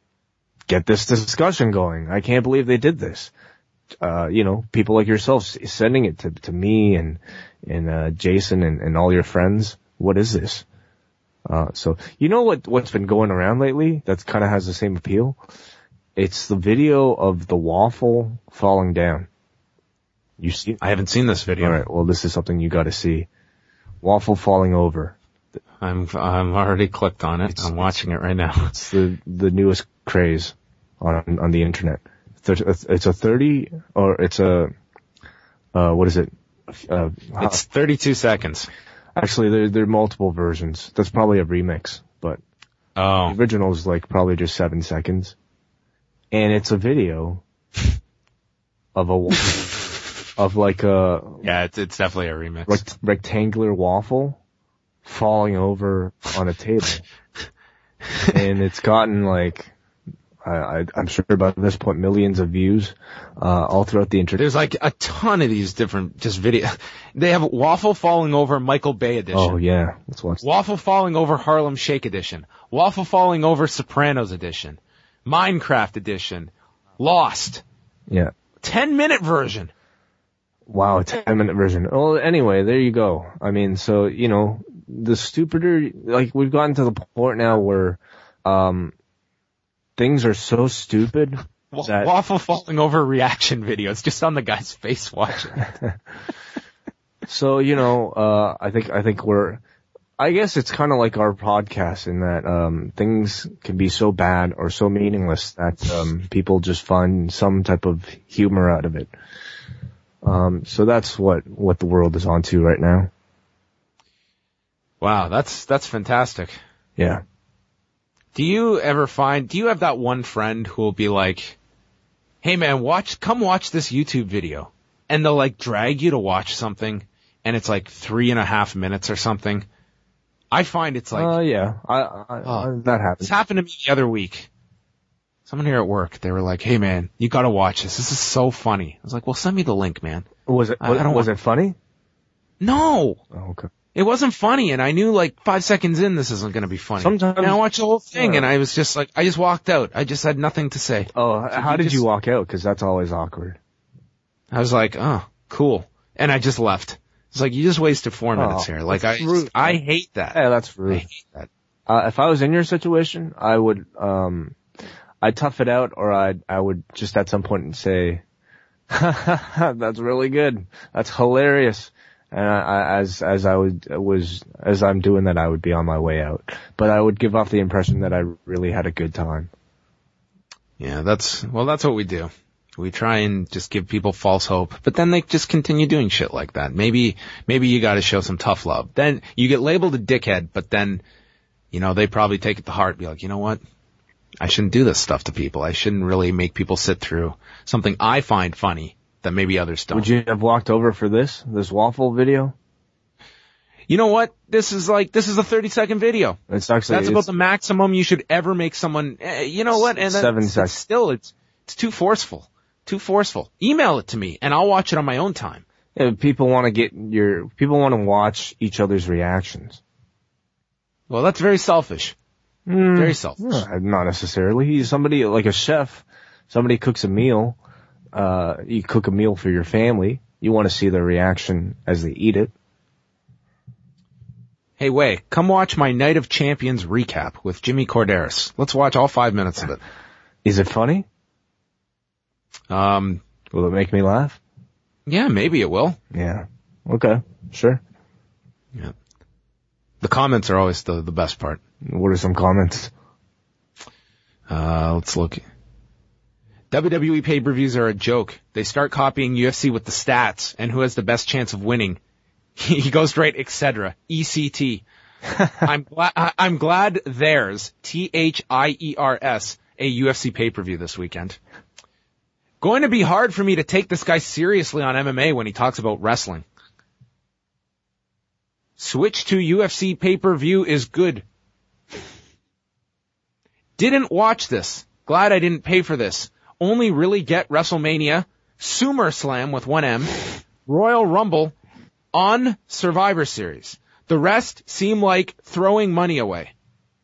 get this discussion going. I can't believe they did this. Uh, you know, people like yourself s- sending it to, to me and, and, uh, Jason and, and all your friends. What is this? Uh, so you know what, what's been going around lately that kind of has the same appeal? It's the video of the waffle falling down. You see? I haven't seen this video. All right. Well, this is something you got to see. Waffle falling over. I'm, I'm already clicked on it. I'm watching it right now. It's the the newest craze on on the internet. It's it's a thirty or it's a uh what is it? Uh, It's thirty-two seconds. actually there there are multiple versions. That's probably a remix, but Oh. the original is like probably just seven seconds, and it's a video of a wa- of like a Yeah, it's, it's definitely a remix. rect- rectangular waffle falling over on a table. And it's gotten like, I, I, I'm sure by this point millions of views, uh, all throughout the internet. There's like a ton of these different just video. They have Waffle Falling Over Michael Bay edition. Oh yeah, let's watch. Waffle Falling Over Harlem Shake edition. Waffle Falling Over Sopranos edition. Minecraft edition. Lost. Yeah. ten minute version. Wow, a ten minute version. Well, anyway, there you go. I mean, so, you know, the stupider, like we've gotten to the point now where, um, things are so stupid Wa- that, Waffle Falling Over reaction video. It's just on the guy's face watching it. so, you know, uh, I think, I think we're, I guess it's kind of like our podcast in that, um, things can be so bad or so meaningless that, um, people just find some type of humor out of it. Um, so that's what, what the world is onto right now. Wow, that's, that's fantastic. Yeah. Do you ever find, do you have that one friend who will be like, hey man, watch, come watch this YouTube video. And they'll like drag you to watch something and it's like three and a half minutes or something. I find it's like, Uh, yeah. I, I, Oh. that happens. this happened to me the other week. Someone here at work, they were like, hey man, you gotta watch this. This is so funny. I was like, well send me the link, man. Was it, I- was, I don't was want- it funny? No! Oh, okay. It wasn't funny, and I knew like five seconds in this isn't going to be funny. Sometimes- and I watched the whole thing, Yeah. and I was just like, I just walked out. I just had nothing to say. Oh, So how you did just- you walk out? Because that's always awkward. I was like, oh, cool. And I just left. It's like, you just wasted four Oh, minutes here. Like, I that's rude. I hate that. Yeah, that's I rude. hate that. Uh, if I was in your situation, I would, um, I'd tough it out, or I'd, I would just at some point say, that's really good. That's hilarious. And I, I, as, as I would, was, as I'm doing that, I would be on my way out. But I would give off the impression that I really had a good time. Yeah, that's, well, that's what we do. We try and just give people false hope, but then they just continue doing shit like that. Maybe, maybe you gotta show some tough love. Then you get labeled a dickhead, but then, you know, they probably take it to heart and be like, you know what? I shouldn't do this stuff to people. I shouldn't really make people sit through something I find funny that maybe others don't. Would you have walked over for this, this waffle video? You know what? This is like, this is a thirty second video. It's actually, That's about it's- the maximum you should ever make someone, eh, you know what? And then Seven it's, seconds. it's still, it's, it's too forceful. Too forceful. Email it to me and I'll watch it on my own time. Yeah, people want to get your, people want to watch each other's reactions. Well, that's very selfish. Mm, Very selfish. uh, not necessarily. He's somebody like a chef. Somebody cooks a meal. Uh, you cook a meal for your family. You want to see their reaction as they eat it. Hey, Way, come watch my Night of Champions recap with Jimmy Corderas. Let's watch all five minutes of it. Is it funny? Um, Will it make me laugh? yeah, maybe it will. Yeah. Okay. Sure. Yeah. The comments are always the, the best part. What are some comments? Uh, let's look. W W E pay-per-views are a joke. They start copying U F C with the stats and who has the best chance of winning. He goes right, et cetera. E C T. I'm glad, I'm glad there's T H I E R S a U F C pay-per-view this weekend. Going to be hard for me to take this guy seriously on M M A when he talks about wrestling. Switch to U F C pay-per-view is good. Didn't watch this. Glad I didn't pay for this. Only really get WrestleMania, SummerSlam with one M, Royal Rumble, on Survivor Series. The rest seem like throwing money away.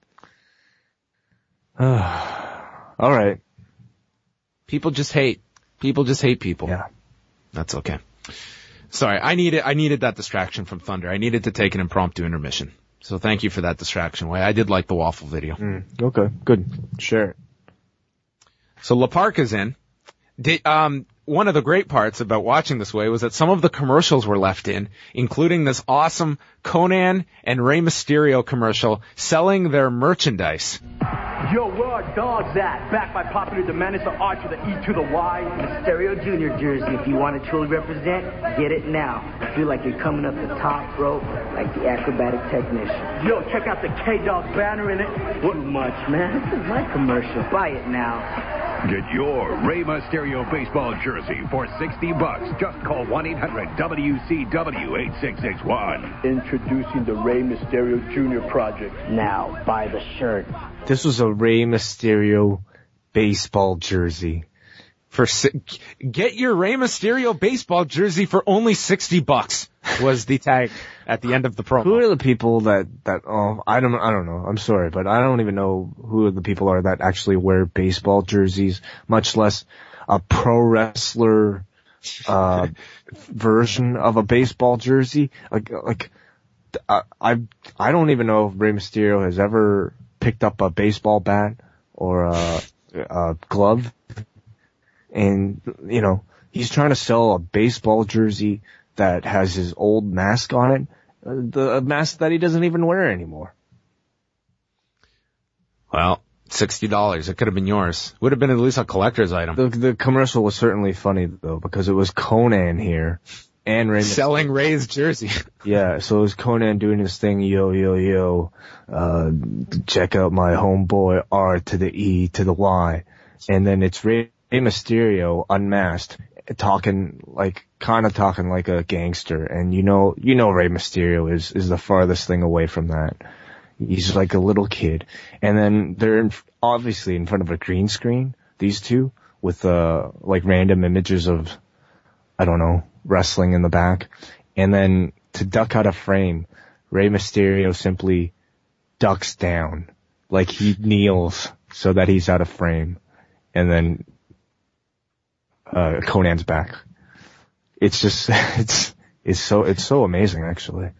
All right. People just hate. People just hate people. Yeah. That's okay. Sorry, I needed I needed that distraction from Thunder. I needed to take an impromptu intermission. So thank you for that distraction, Way. I did like the waffle video. Mm, okay. Good. Share it. So La Park is in. Did, um, one of the great parts about watching this Way was that some of the commercials were left in, including this awesome Conan and Rey Mysterio commercial selling their merchandise. Yo, where are dogs at? Back by popular demand, it's the R to the E to the Y. Mysterio Junior jersey. If you want to truly represent, get it now. Feel like you're coming up the top rope like the acrobatic technician. Yo, check out the K-Dog banner in it. Too much, man. This is my commercial. Buy it now. Get your Rey Mysterio baseball jersey for sixty bucks. Just call one eight hundred W C W eight six six one. Introducing the Rey Mysterio Junior Project. Now, buy the shirt. This was a Rey Mysterio baseball jersey. For si- get your Rey Mysterio baseball jersey for only sixty bucks was the tag at the end of the promo. Who are the people that, that, oh, I don't, I don't know. I'm sorry, but I don't even know who the people are that actually wear baseball jerseys, much less a pro wrestler, uh, version of a baseball jersey. Like, like, I, I, I don't even know if Rey Mysterio has ever picked up a baseball bat or a, a glove. And, you know, he's trying to sell a baseball jersey that has his old mask on it, uh, the a mask that he doesn't even wear anymore. Well, sixty dollars. It could have been yours. Would have been at least a collector's item. The, the commercial was certainly funny, though, because it was Conan here and Rey Selling Ray's jersey. Yeah, so it was Conan doing his thing, yo, yo, yo, uh, check out my homeboy R to the E to the Y. And then it's Rey Mysterio unmasked, talking like, kind of talking like a gangster. And you know, you know Rey Mysterio is, is the farthest thing away from that. He's like a little kid. And then they're in, obviously in front of a green screen, these two, with, uh, like random images of, I don't know, wrestling in the back. And then to duck out of frame, Rey Mysterio simply ducks down, like he kneels so that he's out of frame, and then uh Conan's back. It's just it's it's so it's so amazing, actually.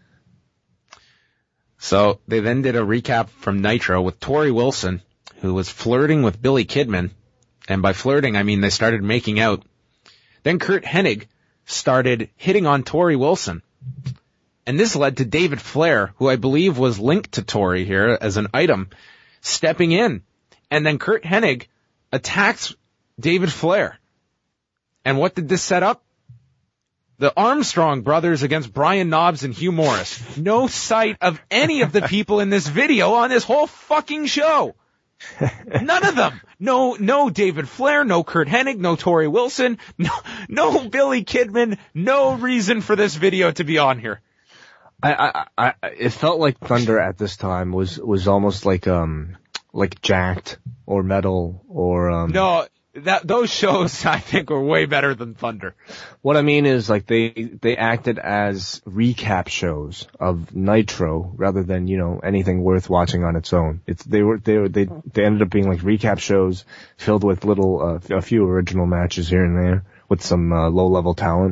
So they then did a recap from Nitro with Tori Wilson, who was flirting with Billy Kidman. And by flirting, I mean they started making out. Then Kurt Hennig started hitting on Tori Wilson. And this led to David Flair, who I believe was linked to Tori here as an item, stepping in. And then Kurt Hennig attacks David Flair. And what did this set up? The Armstrong brothers against Brian Knobbs and Hugh Morris. No sight of any of the people in this video on this whole fucking show. None of them. No, no David Flair, no Kurt Hennig, no Tori Wilson, no, no Billy Kidman. No reason for this video to be on here. I, I, I, it felt like Thunder at this time was, was almost like, um, like Jacked or Metal or, um. No, that, those shows I think were way better than Thunder. What I mean is like they, they acted as recap shows of Nitro rather than, you know, anything worth watching on its own. It's, they were, they were, they, they ended up being like recap shows filled with little, uh, a few original matches here and there with some, uh, low level talent.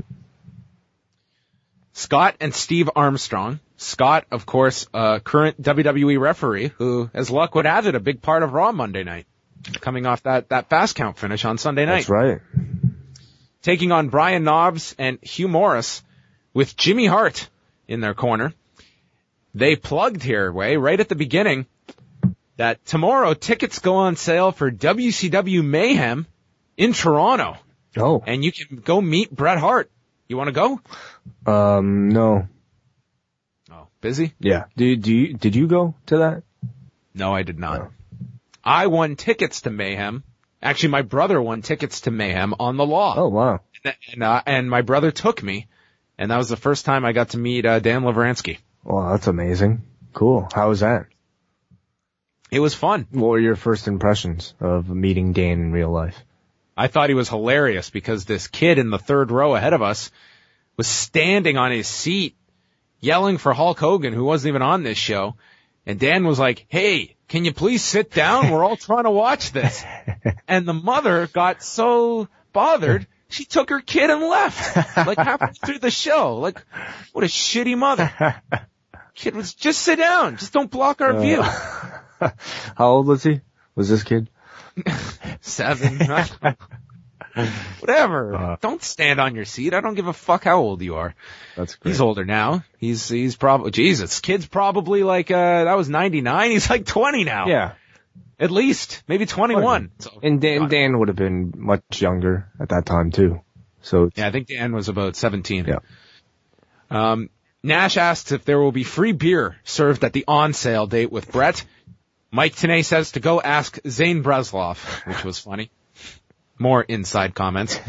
Scott and Steve Armstrong. Scott, of course, uh, current W W E referee who, as luck would have it, a big part of Raw Monday night. Coming off that, that fast count finish on Sunday night. That's right. Taking on Brian Knobbs and Hugh Morris with Jimmy Hart in their corner. They plugged here, Way, right at the beginning, that tomorrow tickets go on sale for W C W Mayhem in Toronto. Oh. And you can go meet Bret Hart. You want to go? Um, no. Oh, busy? Yeah. Do, do you, did you go to that? No, I did not. No. I won tickets to Mayhem. Actually, my brother won tickets to Mayhem on the Law. Oh, wow. And, and, uh, and my brother took me, and that was the first time I got to meet uh, Dan Laveransky. Wow, that's amazing. Cool. How was that? It was fun. What were your first impressions of meeting Dan in real life? I thought he was hilarious because this kid in the third row ahead of us was standing on his seat yelling for Hulk Hogan, who wasn't even on this show. And Dan was like, hey, can you please sit down? We're all trying to watch this. And the mother got so bothered, she took her kid and left. Like halfway through the show. Like, what a shitty mother. Kid was, just sit down. Just don't block our view. Uh, how old was he? Was this kid? Seven. Whatever. Uh, don't stand on your seat. I don't give a fuck how old you are. That's great. He's older now. He's, he's probably, Jesus, kid's probably like, uh, that was ninety-nine. He's like twenty now. Yeah. At least. Maybe twenty-one. So, and Dan, Dan would have been much younger at that time too. So. Yeah, I think Dan was about seventeen. Yeah. Um, Nash asks if there will be free beer served at the on sale date with Brett. Mike Tenay says to go ask Zane Breslov, which was funny. More inside comments.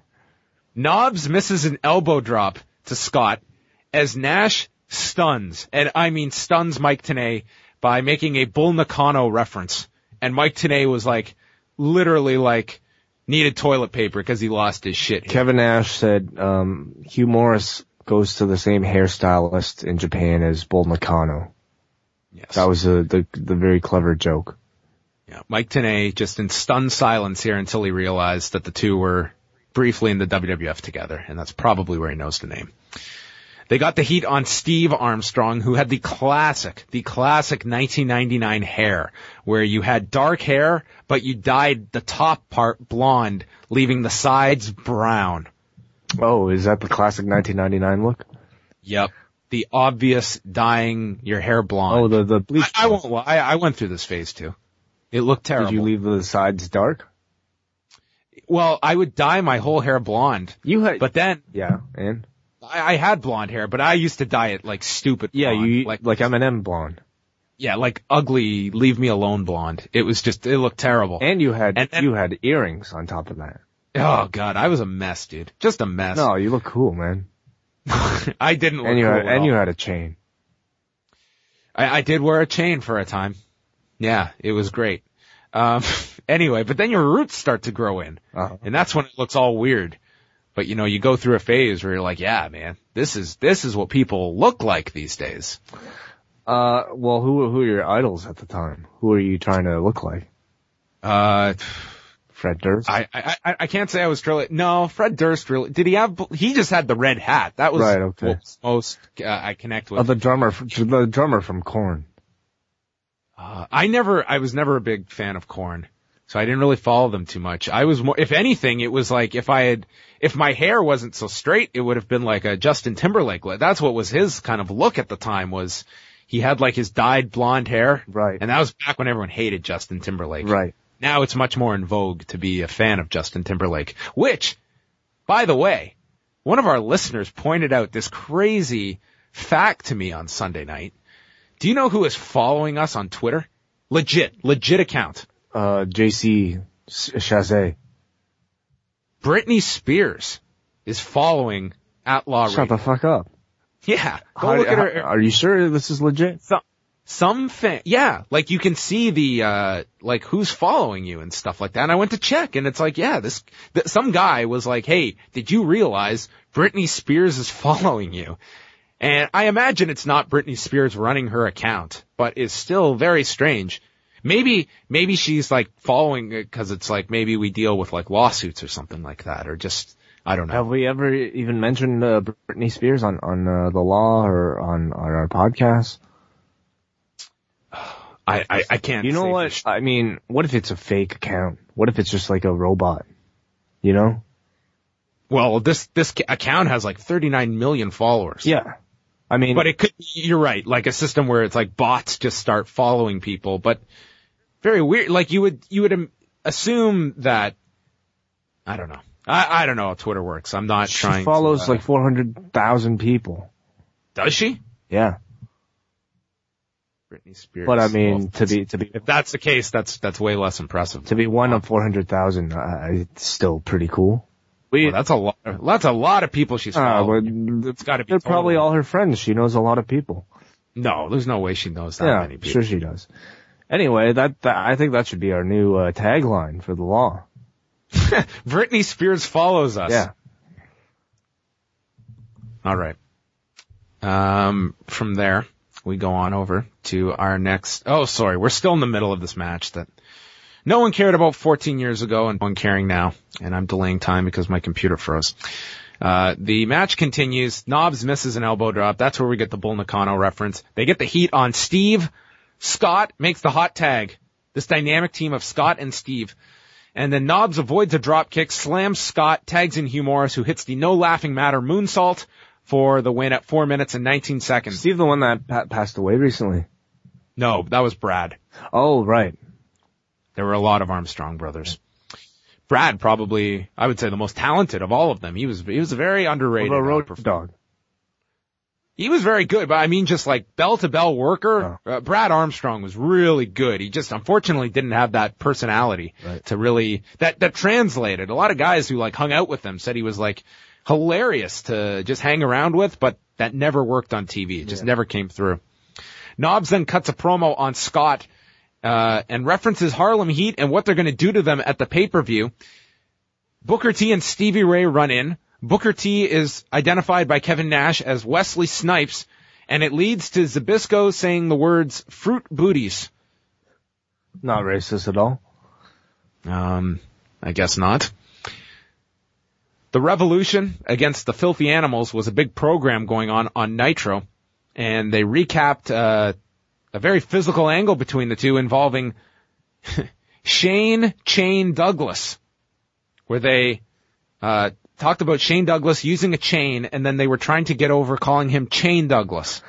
Knobbs misses an elbow drop to Scott as Nash stuns, and I mean stuns Mike Tenay by making a Bull Nakano reference. And Mike Tenay was like, literally like, needed toilet paper because he lost his shit here. Kevin Nash said, um, Hugh Morris goes to the same hairstylist in Japan as Bull Nakano. Yes. That was a, the, the very clever joke. Yeah, Mike Tenay just in stunned silence here until he realized that the two were briefly in the W W F together, and that's probably where he knows the name. They got the heat on Steve Armstrong, who had the classic, the classic nineteen ninety-nine hair, where you had dark hair, but you dyed the top part blonde, leaving the sides brown. Oh, is that the classic nineteen ninety-nine look? Yep. The obvious dyeing your hair blonde. Oh, the, the bleach. I, I won't lie, I went through this phase too. It looked terrible. Did you leave the sides dark? Well, I would dye my whole hair blonde. You had, but then, yeah, and I, I had blonde hair, but I used to dye it like stupid. Yeah, blonde, you like like Eminem blonde. Yeah, like ugly, leave me alone blonde. It was just, it looked terrible. And you had and, and, you had earrings on top of that. Oh god, I was a mess, dude. Just a mess. No, you look cool, man. I didn't look and you cool had, at and all. you had a chain. I, I did wear a chain for a time. Yeah, it was great. Um, anyway, but then your roots start to grow in. Uh-huh. And that's when it looks all weird. But you know, you go through a phase where you're like, yeah, man, this is this is what people look like these days. Uh, well, who who are your idols at the time? Who are you trying to look like? Uh, Fred Durst? I I I I can't say I was really. No, Fred Durst really. Did he have? He just had the red hat. That was Right, okay. what was most uh, I connect with. Oh, the drummer, f- the drummer from Korn. Uh, I never, I was never a big fan of Korn, so I didn't really follow them too much. I was more, if anything, it was like if I had, if my hair wasn't so straight, it would have been like a Justin Timberlake. That's what was his kind of look at the time, was he had like his dyed blonde hair. Right. And that was back when everyone hated Justin Timberlake. Right. Now it's much more in vogue to be a fan of Justin Timberlake, which, by the way, one of our listeners pointed out this crazy fact to me on Sunday night. Do you know who is following us on Twitter? Legit, legit account. Uh, J C Chazé. Britney Spears is following at Law Shut Radio. the fuck up. Yeah, go How- look at how- her. Are you sure this is legit? Some, some fan, yeah, like you can see the, uh, like who's following you and stuff like that. And I went to check and it's like, yeah, this, th- some guy was like, hey, did you realize Britney Spears is following you? And I imagine it's not Britney Spears running her account, but it's still very strange. Maybe, maybe she's like following it because it's like maybe we deal with like lawsuits or something like that, or just, I don't know. Have we ever even mentioned uh, Britney Spears on on uh, the law or on, on our podcast? I, I, I can't. You know say for what? sure. I mean, what if it's a fake account? What if it's just like a robot? You know? Well, this, this ca- account has like thirty-nine million followers. Yeah. I mean, But it could, you're right, like a system where it's like bots just start following people, but very weird. Like you would, you would um, assume that, I don't know. I, I don't know how Twitter works. I'm not she trying follows to, uh, like four hundred thousand people. does she? Yeah. Britney Spears. But I mean, Well, to be, to be, if that's the case, that's, that's way less impressive. to be one of four hundred thousand, uh, it's still pretty cool. We, Well, that's a lot, that's a lot of people she's uh, following. but It's gotta be they're probably totally- all her friends. She knows a lot of people. No, there's no way she knows that Yeah, many people. sure she does. Anyway, that, that I think that should be our new uh, tagline for the law. Britney Spears follows us. Yeah. All right. Um, from there, we go on over to our next. Oh, sorry. We're still in the middle of this match that no one cared about fourteen years ago and no one caring now. And I'm delaying time because my computer froze. Uh, the match continues. Knobs misses an elbow drop. That's where we get the Bull Nakano reference. They get the heat on Steve. Scott makes the hot tag. This dynamic team of Scott and Steve. And then Knobs avoids a drop kick, slams Scott, tags in Hugh Morris, who hits the no laughing matter moonsault for the win at four minutes and nineteen seconds. Steve, the one that pa- passed away recently. No, that was Brad. Oh, right. There were a lot of Armstrong brothers. Brad probably, I would say, the most talented of all of them. He was, he was a very underrated. What about uh, Road perf- Dogg? He was very good, but I mean, just like bell to bell worker, uh, Brad Armstrong was really good. He just unfortunately didn't have that personality Right. to really, that, that translated. A lot of guys who like hung out with him said he was like hilarious to just hang around with, but that never worked on T V. It just Yeah. never came through. Knobs then cuts a promo on Scott, uh, and references Harlem Heat and what they're going to do to them at the pay-per-view. Booker T and Stevie Ray run in. Booker T is identified by Kevin Nash as Wesley Snipes, and it leads to Zbyszko saying the words fruit booties. Not racist at all. Um, I guess not. The Revolution against the Filthy Animals was a big program going on on Nitro, and they recapped uh, a very physical angle between the two involving Shane Chain Douglas, where they uh, talked about Shane Douglas using a chain, and then they were trying to get over calling him Chain Douglas.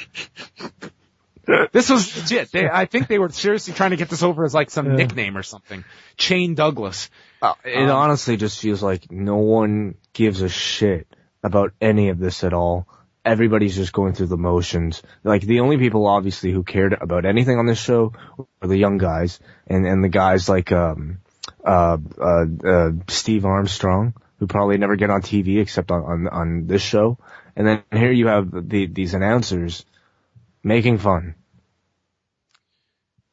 This was legit. They, I think they were seriously trying to get this over as like some Yeah. nickname or something. Chain Douglas. Uh, it Um, honestly just feels like no one gives a shit about any of this at all. Everybody's just going through the motions. Like, the only people obviously who cared about anything on this show were the young guys and, and the guys like, um, uh, uh, uh, Steve Armstrong, who probably never get on T V except on, on, on this show. And then here you have the, these announcers making fun.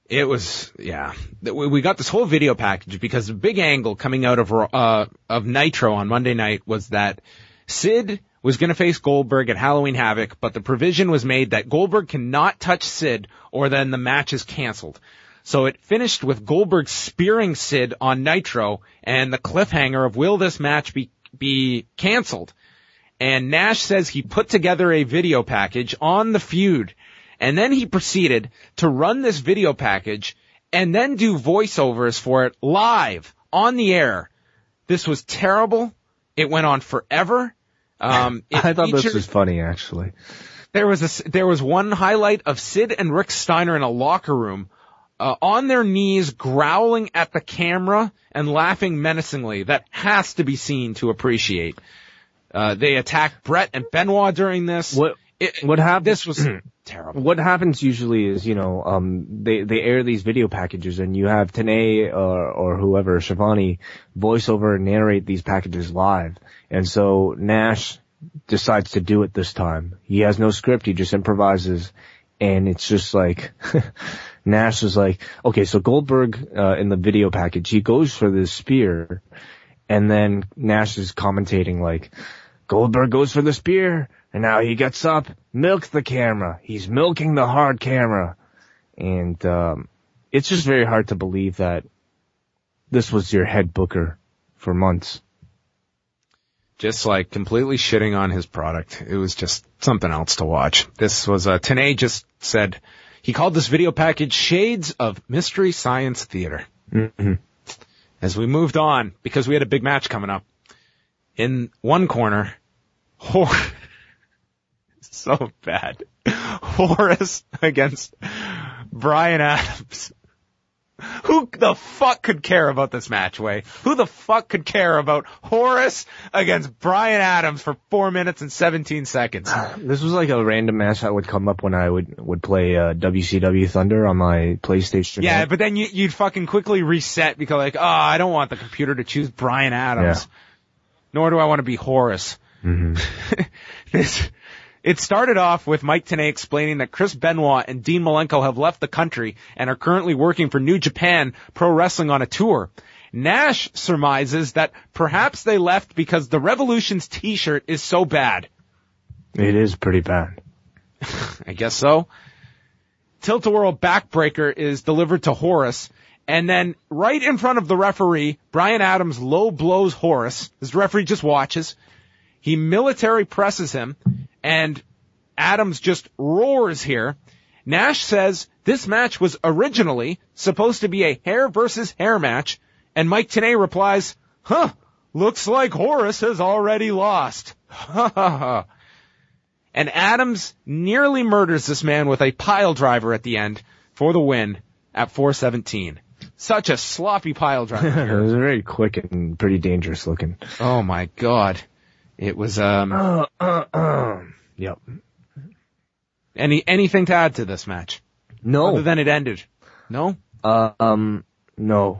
It was, yeah. We we got this whole video package because the big angle coming out of uh of Nitro on Monday night was that Sid was going to face Goldberg at Halloween Havoc, but the provision was made that Goldberg cannot touch Sid or then the match is canceled. So it finished with Goldberg spearing Sid on Nitro and the cliffhanger of will this match be be canceled. And Nash says he put together a video package on the feud. And then he proceeded to run this video package and then do voiceovers for it live on the air. This was terrible. It went on forever. Um, it I thought featured, this was funny, actually. There was a, there was one highlight of Sid and Rick Steiner in a locker room, uh, on their knees, growling at the camera and laughing menacingly. That has to be seen to appreciate. Uh, they attacked Brett and Benoit during this. What? It, what happened? This was terrible. What happens usually is, you know, um, they, they air these video packages and you have Tenay or, or whoever, Shivani, voice over and narrate these packages live. And so Nash decides to do it this time. He has no script. He just improvises. And it's just like, Nash is like, okay, so Goldberg, uh, in the video package, he goes for this spear. And then Nash is commentating like, Goldberg goes for the spear. And now he gets up, milks the camera. He's milking the hard camera. And um it's just very hard to believe that this was your head booker for months. Just like completely shitting on his product. It was just something else to watch. This was, uh, Tenay just said, he called this video package Shades of Mystery Science Theater. Mm-hmm. As we moved on, because we had a big match coming up, in one corner, Hor- so bad. Horace against Brian Adams. Who the fuck could care about this match, Way? Who the fuck could care about Horace against Brian Adams for four minutes and seventeen seconds? This was like a random match that would come up when I would, would play, uh, W C W Thunder on my PlayStation. Yeah, but then you, you'd fucking quickly reset because like, oh, I don't want the computer to choose Brian Adams. Yeah. Nor do I want to be Horace. Mm-hmm. this, it started off with Mike Tenay explaining that Chris Benoit and Dean Malenko have left the country and are currently working for New Japan Pro Wrestling on a tour. Nash surmises that perhaps they left because the Revolution's t-shirt is so bad. It is pretty bad. I guess so. Tilt-a-whirl backbreaker is delivered to Horace. And then right in front of the referee, Brian Adams low blows Horace. His referee just watches. He military presses him, and Adams just roars here. Nash says this match was originally supposed to be a hair versus hair match, and Mike Tenay replies, huh, looks like Horace has already lost. Ha ha ha. And Adams nearly murders this man with a pile driver at the end for the win at four seventeen. Such a sloppy pile driver. It was very quick and pretty dangerous looking. Oh my god. It was, um... Uh, uh, uh. Yep. Any, anything to add to this match? No. Other than it ended? No? Uh, um, no.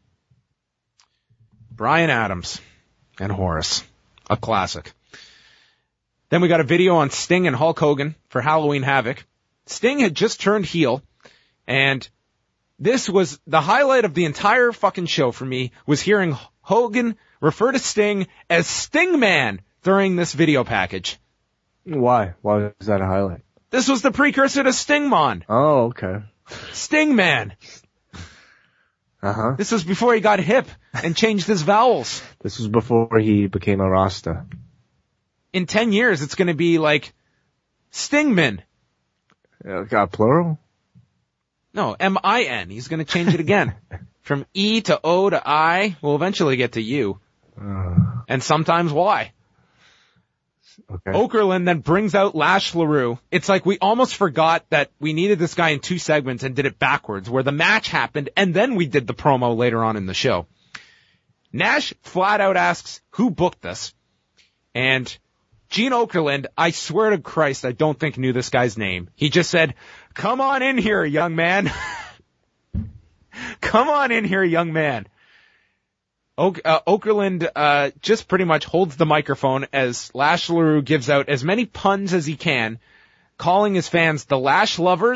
Brian Adams and Horace. A classic. Then we got a video on Sting and Hulk Hogan for Halloween Havoc. Sting had just turned heel, and this was the highlight of the entire fucking show for me, was hearing Hogan refer to Sting as Stingman during this video package. Why? Why was that a highlight? This was the precursor to Stingmon. Oh, okay. Stingman. Uh-huh. This was before he got hip and changed his vowels. This was before he became a Rasta. In ten years, it's going to be like Stingman. Uh, got plural? No, M I N. He's going to change it again. From E to O to I. We'll eventually get to U. Uh, and sometimes Y. Okay. Okerlund then brings out Lash LaRue. It's like we almost forgot that we needed this guy in two segments and did it backwards, where the match happened and then we did the promo later on in the show. Nash flat out asks who booked this. And Gene Okerlund, I swear to Christ, I don't think knew this guy's name. He just said, come on in here, young man. Come on in here, young man. O- uh, Okerlund uh, just pretty much holds the microphone as Lash LaRue gives out as many puns as he can, calling his fans the Lash lovers.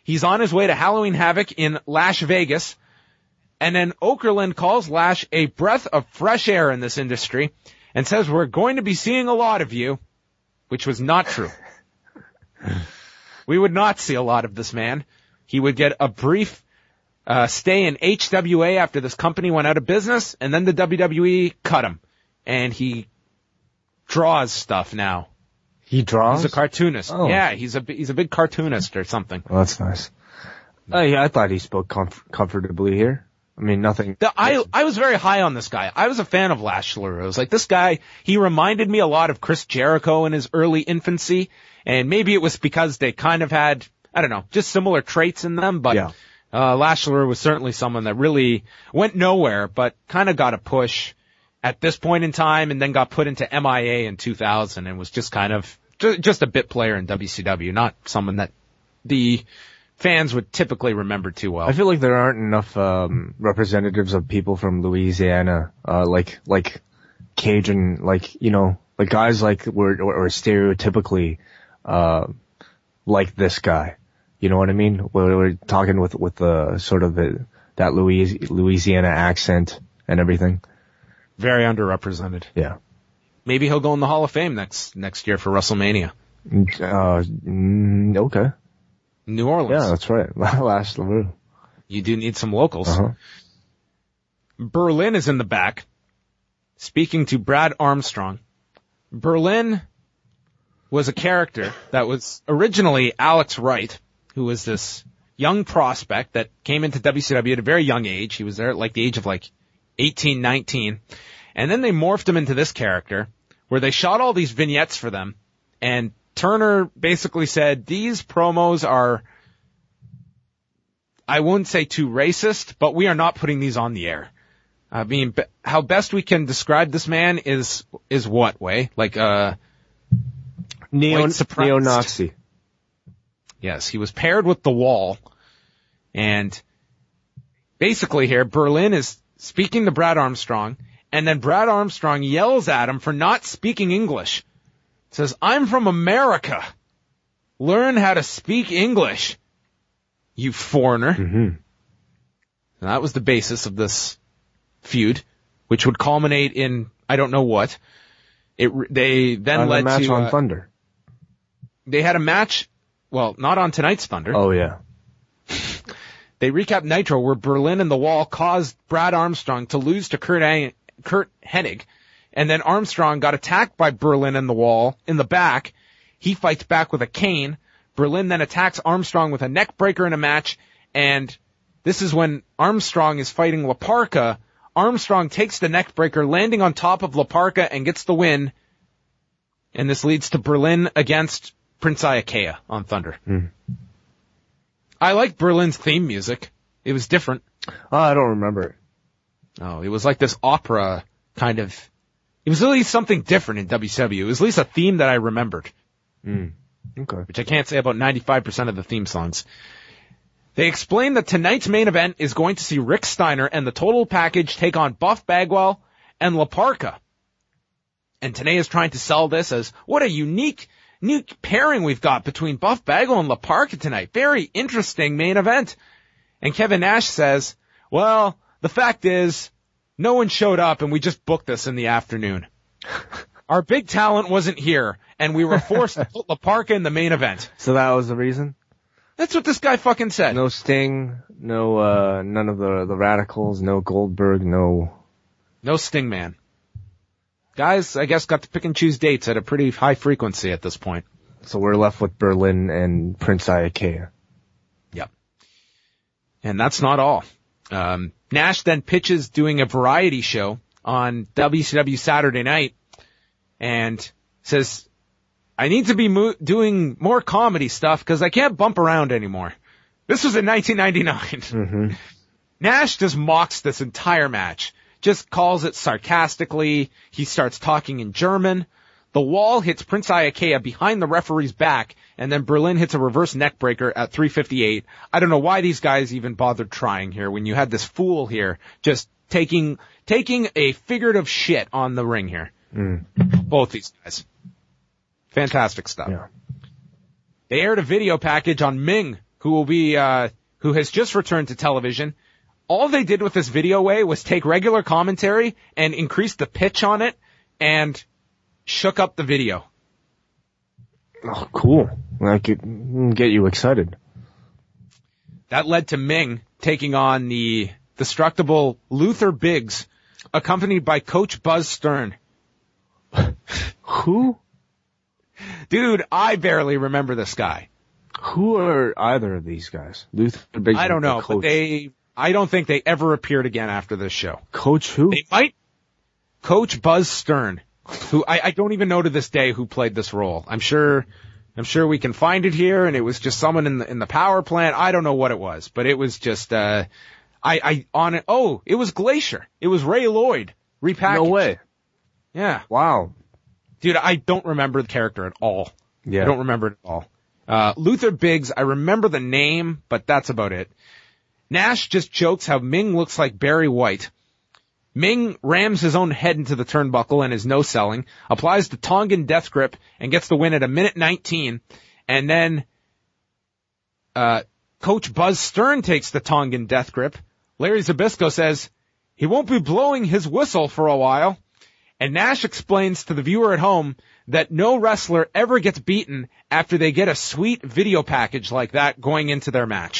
He's on his way to Halloween Havoc in Las Vegas. And then Okerlund calls Lash a breath of fresh air in this industry and says we're going to be seeing a lot of you, which was not true. We would not see a lot of this man. He would get a brief uh, stay in H W A after this company went out of business, and then the W W E cut him. And he draws stuff now. He draws? He's a cartoonist. Oh. Yeah, he's a he's a big cartoonist or something. Well, that's nice. Uh, yeah, I thought he spoke comf- comfortably here. I mean, nothing. The, I I was very high on this guy. I was a fan of Lash LaRue. I was like, this guy, he reminded me a lot of Chris Jericho in his early infancy, and maybe it was because they kind of had, I don't know, just similar traits in them, but Yeah. uh, Lash LaRue was certainly someone that really went nowhere, but kind of got a push at this point in time, and then got put into M I A in two thousand, and was just kind of, ju- just a bit player in W C W, not someone that the fans would typically remember too well. I feel like there aren't enough um representatives of people from Louisiana, uh like like Cajun, like, you know, like guys like were or, or stereotypically uh like this guy. You know what I mean? We're, we're talking with with the sort of the that Louis, Louisiana accent and everything. Very underrepresented. Yeah. Maybe he'll go in the Hall of Fame next next year for WrestleMania. Uh, mm, okay. New Orleans. Yeah, that's right. Lash LaRue. You do need some locals. Uh-huh. Berlin is in the back, speaking to Brad Armstrong. Berlin was a character that was originally Alex Wright, who was this young prospect that came into W C W at a very young age. He was there at like the age of like eighteen, nineteen. And then they morphed him into this character where they shot all these vignettes for them, and Turner basically said, these promos are, I wouldn't say too racist, but we are not putting these on the air. I mean, be- how best we can describe this man is, is what way? Like, uh, Neo, white supremacist. neo-Nazi. Yes, he was paired with the Wall. And basically here, Berlin is speaking to Brad Armstrong, and then Brad Armstrong yells at him for not speaking English. Says, I'm from America. Learn how to speak English, you foreigner. Mm-hmm. And that was the basis of this feud, which would culminate in, I don't know what. It, they then On led the match to, on uh, Thunder. they had a match, well, not on tonight's Thunder. Oh, yeah. They recapped Nitro where Berlin and the Wall caused Brad Armstrong to lose to Kurt, Ang- Kurt Hennig. And then Armstrong got attacked by Berlin and the Wall in the back. He fights back with a cane. Berlin then attacks Armstrong with a neck breaker in a match. And this is when Armstrong is fighting La Parka. Armstrong takes the neck breaker, landing on top of La Parka, and gets the win. And this leads to Berlin against Prince Iakea on Thunder. Mm. I like Berlin's theme music. It was different. Oh, I don't remember it. Oh, it was like this opera kind of. It was at least something different in W C W. It was at least a theme that I remembered. Mm. Okay. Which I can't say about ninety-five percent of the theme songs. They explained that tonight's main event is going to see Rick Steiner and the Total Package take on Buff Bagwell and La Parka. And Tenay is trying to sell this as, what a unique, unique pairing we've got between Buff Bagwell and La Parka tonight. Very interesting main event. And Kevin Nash says, well, the fact is, no one showed up and we just booked this in the afternoon. Our big talent wasn't here and we were forced to put La Parka in the main event. So that was the reason? That's what this guy fucking said. No Sting, no, uh, none of the, the Radicals, no Goldberg, no... No Stingman. Guys, I guess, got to pick and choose dates at a pretty high frequency at this point. So we're left with Berlin and Prince Iakea. Yep. And that's not all. Um, Nash then pitches doing a variety show on W C W Saturday Night and says, I need to be mo- doing more comedy stuff because I can't bump around anymore. This was in nineteen ninety-nine. Mm-hmm. Nash just mocks this entire match, just calls it sarcastically. He starts talking in German. The Wall hits Prince Iakea behind the referee's back, and then Berlin hits a reverse neck breaker at three fifty-eight. I don't know why these guys even bothered trying here when you had this fool here just taking taking a figurative shit on the ring here. Mm. Both these guys. Fantastic stuff. Yeah. They aired a video package on Ming, who who will be, uh, who has just returned to television. All they did with this video way was take regular commentary and increase the pitch on it and shook up the video. Oh, cool. That could get you excited. That led to Ming taking on the destructible Luther Biggs, accompanied by Coach Buzz Stern. Who? Dude, I barely remember this guy. Who are either of these guys? Luther Biggs. I don't know, Coach. but they, I don't think they ever appeared again after this show. Coach who? They might. Coach Buzz Stern, who I, I don't even know to this day who played this role. I'm sure, I'm sure we can find it here, and it was just someone in the in the power plant. I don't know what it was, but it was just, uh, I, I on it. Oh, it was Glacier. It was Ray Lloyd repackaged. No way. Yeah. Wow. Dude, I don't remember the character at all. Yeah. I don't remember it at all. Uh, Luther Biggs, I remember the name, but that's about it. Nash just jokes how Ming looks like Barry White. Ming rams his own head into the turnbuckle and is no-selling, applies the Tongan death grip, and gets the win at a minute nineteen. And then, uh, Coach Buzz Stern takes the Tongan death grip. Larry Zbyszko says he won't be blowing his whistle for a while. And Nash explains to the viewer at home that no wrestler ever gets beaten after they get a sweet video package like that going into their match.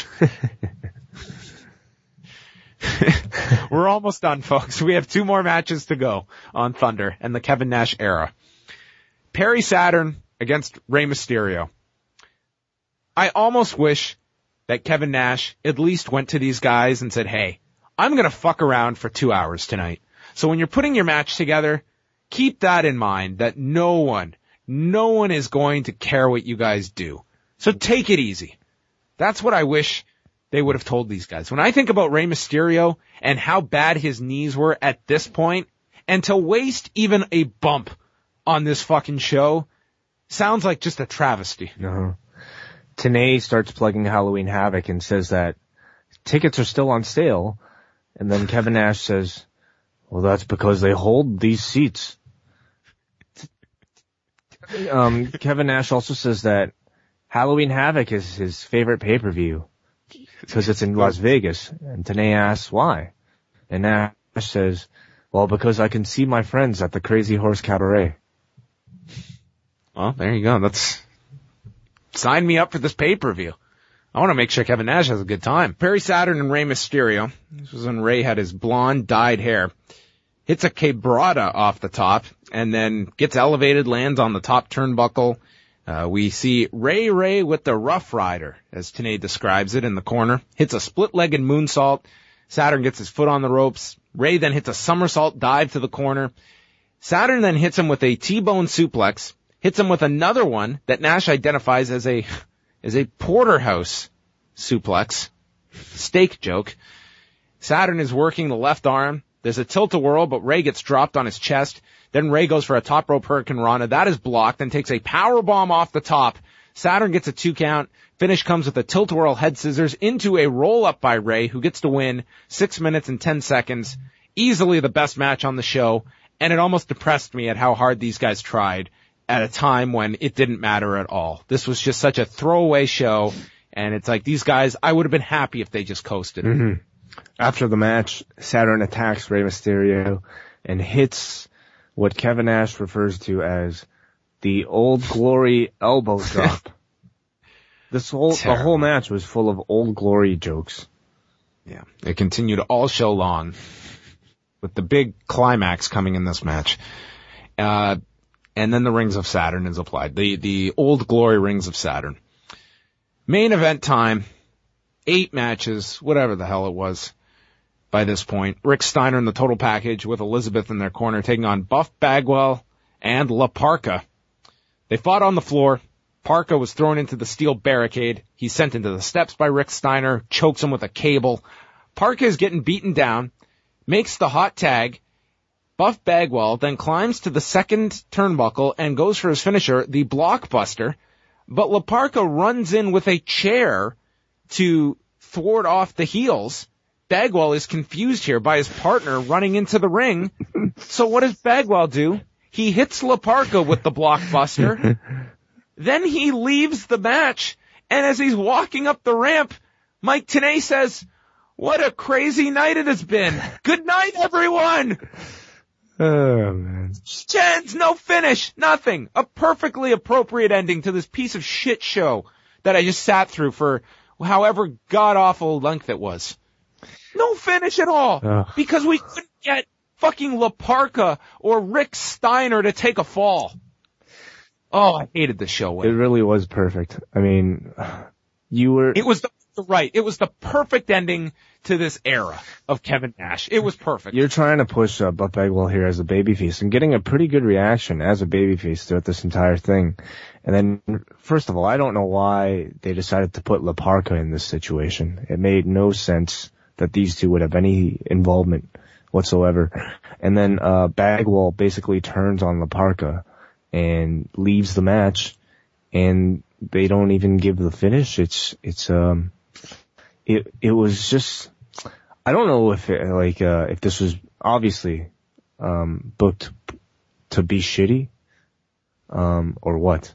We're almost done, folks. We have two more matches to go on Thunder and the Kevin Nash era. Perry Saturn against Rey Mysterio. I almost wish that Kevin Nash at least went to these guys and said, hey, I'm going to fuck around for two hours tonight. So when you're putting your match together, keep that in mind, that no one, no one is going to care what you guys do. So take it easy. That's what I wish they would have told these guys. When I think about Rey Mysterio and how bad his knees were at this point, and to waste even a bump on this fucking show sounds like just a travesty. Uh-huh. Tenay starts plugging Halloween Havoc and says that tickets are still on sale. And then Kevin Nash says, well, that's because they hold these seats. Um, Kevin Nash also says that Halloween Havoc is his favorite pay-per-view because it's in Las Vegas. And Tenay asks why. And Nash says, well, because I can see my friends at the Crazy Horse Cabaret. Well, there you go. That's, sign me up for this pay-per-view. I want to make sure Kevin Nash has a good time. Perry Saturn and Rey Mysterio. This was when Ray had his blonde dyed hair. Hits a quebrada off the top and then gets elevated, lands on the top turnbuckle. Uh, we see Ray Ray with the Rough Rider, as Tenay describes it, in the corner. Hits a split-legged moonsault. Saturn gets his foot on the ropes. Ray then hits a somersault dive to the corner. Saturn then hits him with a T-bone suplex. Hits him with another one that Nash identifies as a as a porterhouse suplex. Steak joke. Saturn is working the left arm. There's a tilt-a-whirl, but Ray gets dropped on his chest. Then Ray goes for a top rope Hurricane Rana. That is blocked, then takes a power bomb off the top. Saturn gets a two count. Finish comes with a tilt-a-whirl head scissors into a roll-up by Ray, who gets to win six minutes and ten seconds. Easily the best match on the show, and it almost depressed me at how hard these guys tried at a time when it didn't matter at all. This was just such a throwaway show, and it's like these guys, I would have been happy if they just coasted. Mm-hmm. After the match, Saturn attacks Rey Mysterio and hits what Kevin Nash refers to as the Old Glory elbow drop. This whole, the whole match was full of Old Glory jokes. Yeah, it continued all show long with the big climax coming in this match. Uh, and then the Rings of Saturn is applied. The, the Old Glory Rings of Saturn. Main event time. Eight matches, whatever the hell it was by this point. Rick Steiner in the total package with Elizabeth in their corner taking on Buff Bagwell and La Parka. They fought on the floor. Parka was thrown into the steel barricade. He's sent into the steps by Rick Steiner, chokes him with a cable. Parka is getting beaten down, makes the hot tag. Buff Bagwell then climbs to the second turnbuckle and goes for his finisher, the Blockbuster. But La Parka runs in with a chair to thwart off the heels. Bagwell is confused here by his partner running into the ring. So what does Bagwell do? He hits La Parka with the Blockbuster. Then he leaves the match And as he's walking up the ramp, Mike Tenay says, "What a crazy night it has been. Good night, everyone." Oh, man. Jens, no finish, nothing. A perfectly appropriate ending to this piece of shit show that I just sat through for however god-awful length it was. No finish at all. Ugh. Because we couldn't get fucking La Parka or Rick Steiner to take a fall. Oh, I hated the show. It really was perfect. I mean, you were... It was the, right. It was the perfect ending to this era of Kevin Nash. It was perfect. You're trying to push uh, Buff Bagwell here as a babyface and getting a pretty good reaction as a babyface throughout this entire thing. And then, first of all, I don't know why they decided to put La Parka in this situation. It made no sense that these two would have any involvement whatsoever. And then uh Bagwell basically turns on La Parka and leaves the match, and they don't even give the finish. It's it's um it it was just, I don't know if it, like uh if this was obviously um booked to be shitty um or what.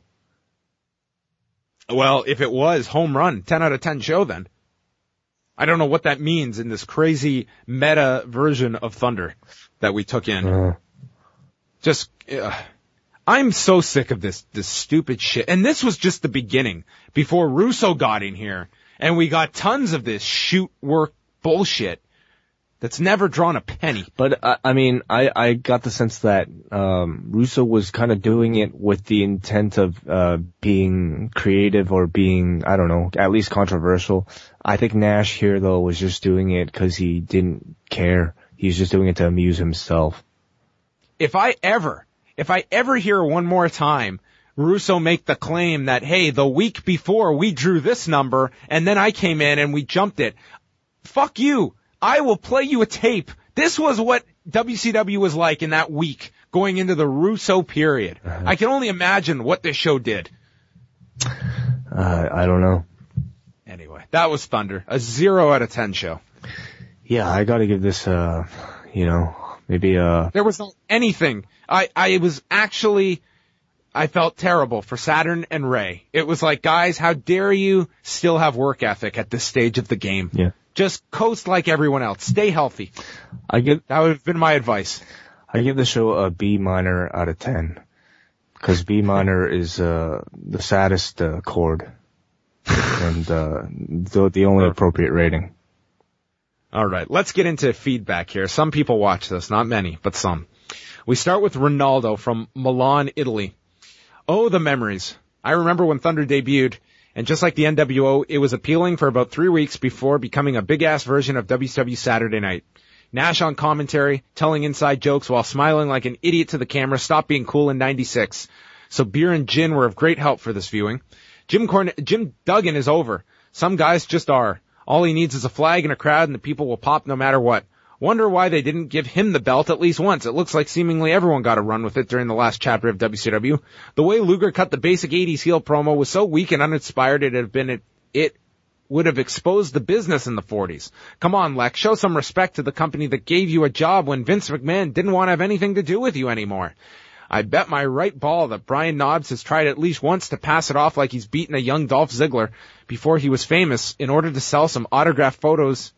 Well, if it was home run, ten out of ten show then. I don't know what that means in this crazy meta version of Thunder that we took in. Uh, Just, uh, I'm so sick of this, this stupid shit. And this was just the beginning before Russo got in here, and we got tons of this shoot work bullshit that's never drawn a penny. But uh, I mean, I, I got the sense that um Russo was kind of doing it with the intent of uh being creative or being, I don't know, at least controversial. I think Nash here though was just doing it because he didn't care. He was just doing it to amuse himself. If I ever, if I ever hear one more time Russo make the claim that, hey, the week before we drew this number and then I came in and we jumped it, fuck you. I will play you a tape. This was what W C W was like in that week going into the Russo period. Uh-huh. I can only imagine what this show did. Uh, I don't know. Anyway, that was Thunder. A zero out of ten show. Yeah, I gotta give this, uh, you know, maybe, uh... There was not anything. I, I was actually, I felt terrible for Saturn and Ray. It was like, guys, how dare you still have work ethic at this stage of the game? Yeah. Just coast like everyone else. Stay healthy. I give, that would have been my advice. I give the show a B minor out of ten. Cause B minor is, uh, the saddest, uh, chord. and, uh, the, the only appropriate rating. Alright, let's get into feedback here. Some people watch this, not many, but some. We start with Ronaldo from Milan, Italy. Oh, the memories. I remember when Thunder debuted, and just like the N W O, it was appealing for about three weeks before becoming a big-ass version of W C W Saturday Night. Nash on commentary, telling inside jokes while smiling like an idiot to the camera, stopped being cool in ninety-six. So beer and gin were of great help for this viewing. Jim Corn- Jim Duggan is over. Some guys just are. All he needs is a flag and a crowd, and the people will pop no matter what. Wonder why they didn't give him the belt at least once. It looks like seemingly everyone got a run with it during the last chapter of W C W. The way Luger cut the basic eighties heel promo was so weak and uninspired it have been it, it would have exposed the business in the forties. Come on, Lex, show some respect to the company that gave you a job when Vince McMahon didn't want to have anything to do with you anymore. I bet my right ball that Brian Knobbs has tried at least once to pass it off like he's beaten a young Dolph Ziggler before he was famous in order to sell some autographed photos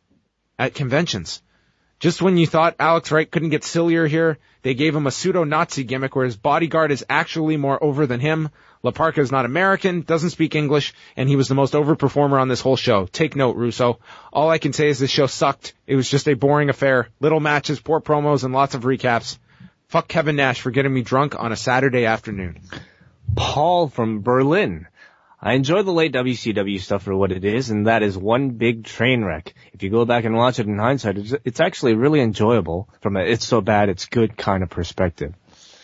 at conventions. Just when you thought Alex Wright couldn't get sillier here, they gave him a pseudo-Nazi gimmick where his bodyguard is actually more over than him. La Parka is not American, doesn't speak English, and he was the most over performer on this whole show. Take note, Russo. All I can say is this show sucked. It was just a boring affair. Little matches, poor promos, and lots of recaps. Fuck Kevin Nash for getting me drunk on a Saturday afternoon. Paul from Berlin. I enjoy the late W C W stuff for what it is, and that is one big train wreck. If you go back and watch it in hindsight, it's, it's actually really enjoyable from a it's so bad it's good kind of perspective.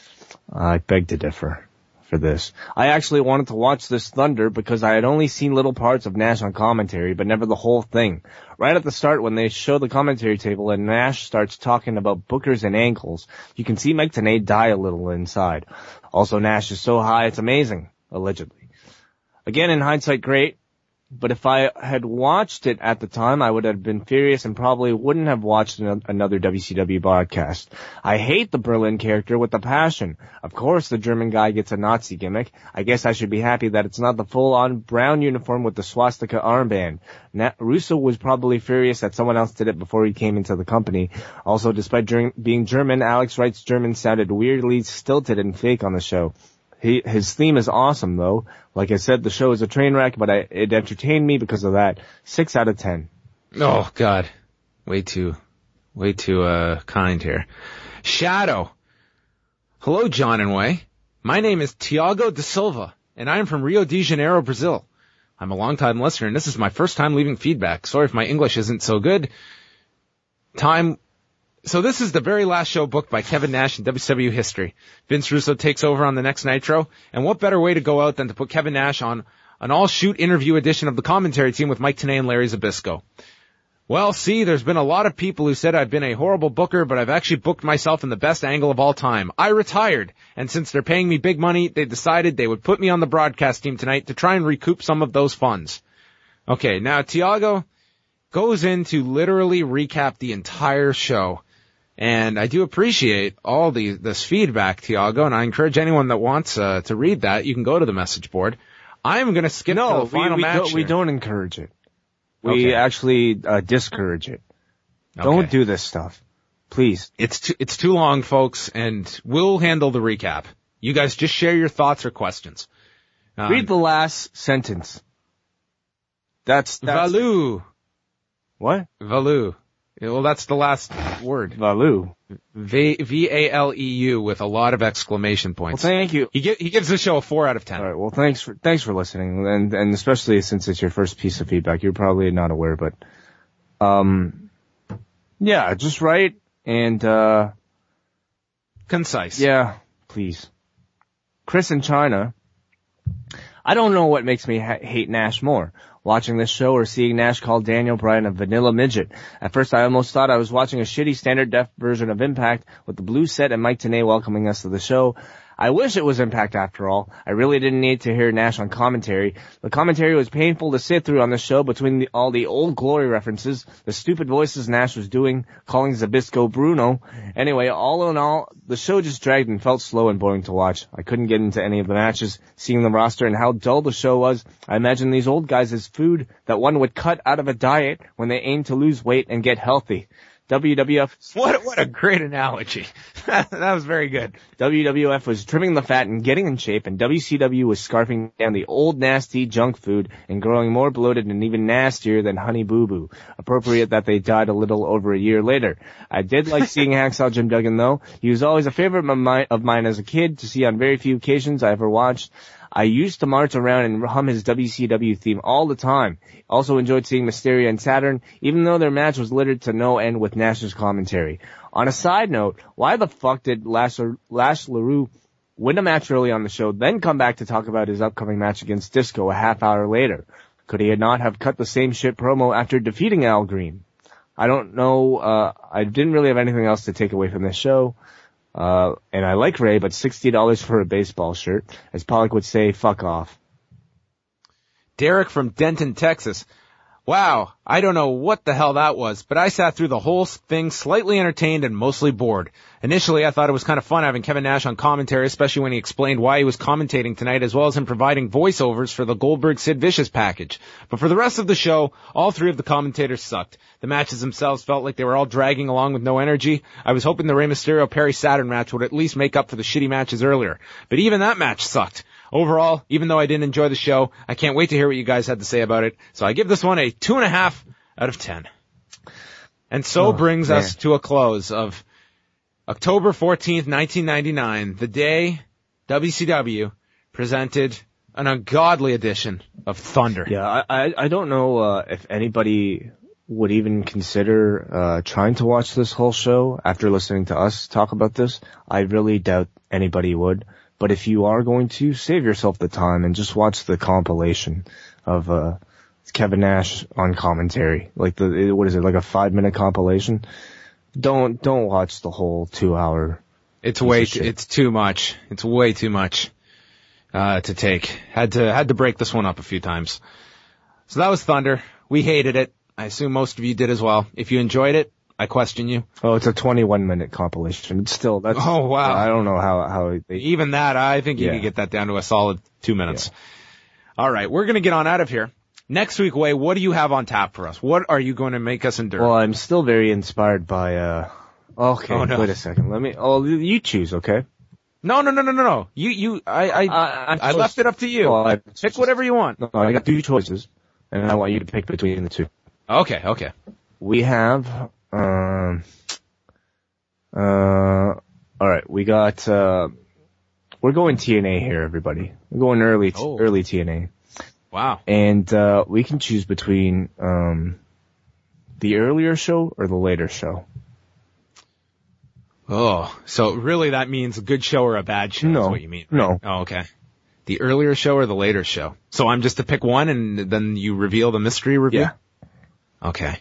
I beg to differ for this. I actually wanted to watch this Thunder because I had only seen little parts of Nash on commentary, but never the whole thing. Right at the start, when they show the commentary table and Nash starts talking about bookers and ankles, you can see Mike Tenay die a little inside. Also, Nash is so high, it's amazing, allegedly. Again, in hindsight, great. But if I had watched it at the time, I would have been furious and probably wouldn't have watched an- another W C W broadcast. I hate the Berlin character with a passion. Of course, the German guy gets a Nazi gimmick. I guess I should be happy that it's not the full-on brown uniform with the swastika armband. Na- Russo was probably furious that someone else did it before he came into the company. Also, despite ger- being German, Alex Wright's German sounded weirdly stilted and fake on the show. He, his theme is awesome, though. Like I said, the show is a train wreck, but I, it entertained me because of that. Six out of ten. Oh, God. Way too, way too, uh, kind here. Shadow. Hello, John and Way. My name is Tiago de Silva, and I am from Rio de Janeiro, Brazil. I'm a long-time listener, and this is my first time leaving feedback. Sorry if my English isn't so good. Time... So this is the very last show booked by Kevin Nash in W C W history. Vince Russo takes over on the next Nitro, and what better way to go out than to put Kevin Nash on an all-shoot interview edition of the commentary team with Mike Tenay and Larry Zbyszko. Well, see, there's been a lot of people who said I've been a horrible booker, but I've actually booked myself in the best angle of all time. I retired, and since they're paying me big money, they decided they would put me on the broadcast team tonight to try and recoup some of those funds. Okay, now Tiago goes in to literally recap the entire show. And I do appreciate all the, this feedback, Tiago, and I encourage anyone that wants uh, to read that, you can go to the message board. I'm going to skip no, to the final we, we match don't, we here. don't encourage it. We Okay. actually uh, discourage it. Okay. Don't do this stuff. Please. It's too, it's too long, folks, and we'll handle the recap. You guys just share your thoughts or questions. Um, Read the last sentence. That's, that's Valu. What? Valu. Yeah, well, that's the last word. Valu. V V A L E U with a lot of exclamation Well, points. thank you. He, gi- he gives the show a four out of ten. All right. Well, thanks for thanks for listening, and and especially since it's your first piece of feedback, you're probably not aware, but um, yeah, just write and uh, Concise. yeah, please. Chris in China. I don't know what makes me ha- hate Nash more. Watching this show or seeing Nash call Daniel Bryan a vanilla midget. At first I almost thought I was watching a shitty standard def version of Impact with the blue set and Mike Tenay welcoming us to the show. I wish it was Impact after all. I really didn't need to hear Nash on commentary. The commentary was painful to sit through on the show between the, all the old glory references, the stupid voices Nash was doing, calling Zbyszko Bruno. Anyway, all in all, the show just dragged and felt slow and boring to watch. I couldn't get into any of the matches. Seeing the roster and how dull the show was, I imagined these old guys as food that one would cut out of a diet when they aim to lose weight and get healthy. W W F... What, what a great analogy. That was very good. W W F was trimming the fat and getting in shape, and W C W was scarfing down the old nasty junk food and growing more bloated and even nastier than Honey Boo Boo. Appropriate that they died a little over a year later. I did like seeing Hacksaw Jim Duggan, though. He was always a favorite of mine, of mine as a kid to see on very few occasions I ever watched. I used to march around and hum his W C W theme all the time. Also enjoyed seeing Mysterio and Saturn, even though their match was littered to no end with Nash's commentary. On a side note, why the fuck did Lash, Lash LaRue win a match early on the show, then come back to talk about his upcoming match against Disco a half hour later? Could he not have cut the same shit promo after defeating Al Green? I don't know, uh, I didn't really have anything else to take away from this show. Uh, and I like Ray, but sixty dollars for a baseball shirt. As Pollock would say, fuck off. Derek from Denton, Texas. Wow, I don't know what the hell that was, but I sat through the whole thing slightly entertained and mostly bored. Initially, I thought it was kind of fun having Kevin Nash on commentary, especially when he explained why he was commentating tonight, as well as him providing voiceovers for the Goldberg-Sid Vicious package. But for the rest of the show, all three of the commentators sucked. The matches themselves felt like they were all dragging along with no energy. I was hoping the Rey Mysterio-Perry Saturn match would at least make up for the shitty matches earlier. But even that match sucked. Overall, even though I didn't enjoy the show, I can't wait to hear what you guys had to say about it. So I give this one a two and a half out of ten. And so Oh, brings man. us to a close of October fourteenth, nineteen ninety-nine, the day W C W presented an ungodly edition of Thunder. Yeah, I, I, I don't know, uh, if anybody would even consider, uh, trying to watch this whole show after listening to us talk about this. I really doubt anybody would. But if you are going to, save yourself the time and just watch the compilation of, uh, Kevin Nash on commentary. Like the, what is it, like a five minute compilation? Don't, don't watch the whole two hour. It's piece way, of too, shit. it's too much. It's way too much, uh, to take. Had to, had to break this one up a few times. So that was Thunder. We hated it. I assume most of you did as well. If you enjoyed it, I question you. Oh, it's a twenty-one minute compilation. It's still, that's, Oh, wow. I don't know how, how they, Even that, I think you Yeah. could get that down to a solid two minutes. All right, we're going to get on out of here. Next week, Wei, what do you have on tap for us? What are you going to make us endure? well, I'm still very inspired by, uh, okay, Oh, no. wait a second. Let me, oh, you choose, okay? No, no, no, no, no, no. You, you, I, I, I, I left it up to you. Well, I, Pick whatever you want. No, I got two choices, and I want you to pick between the two. Okay, okay. We have, um, uh, alright, we got, uh, we're going T N A here, everybody. We're going early, t- Oh. early T N A. Wow. And, uh, we can choose between, um, the earlier show or the later show. Oh, so really that means a good show or a bad show No. is what you mean, No. right? Oh, okay. The earlier show or the later show? So I'm just to pick one and then you reveal the mystery review? Yeah. Okay.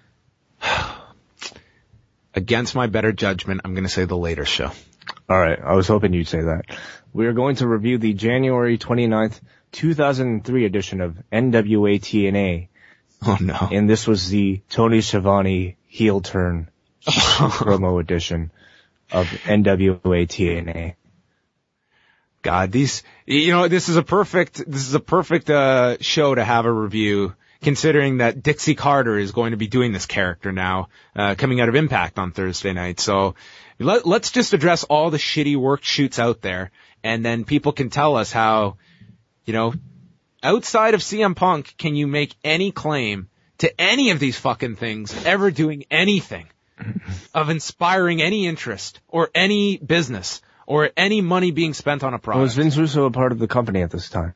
Against my better judgment, I'm going to say the later show. Alright, I was hoping you'd say that. We are going to review the January twenty-ninth, two thousand three edition of N W A T N A. Oh no. And this was the Tony Schiavone heel turn promo edition of N W A T N A. God, these, you know, this is a perfect, this is a perfect, uh, show to have a review, considering that Dixie Carter is going to be doing this character now, uh, coming out of Impact on Thursday night. So let, let's just address all the shitty work shoots out there, and then people can tell us how, you know, outside of C M Punk, can you make any claim to any of these fucking things ever doing anything of inspiring any interest or any business or any money being spent on a product? Was Vince Russo a part of the company at this time?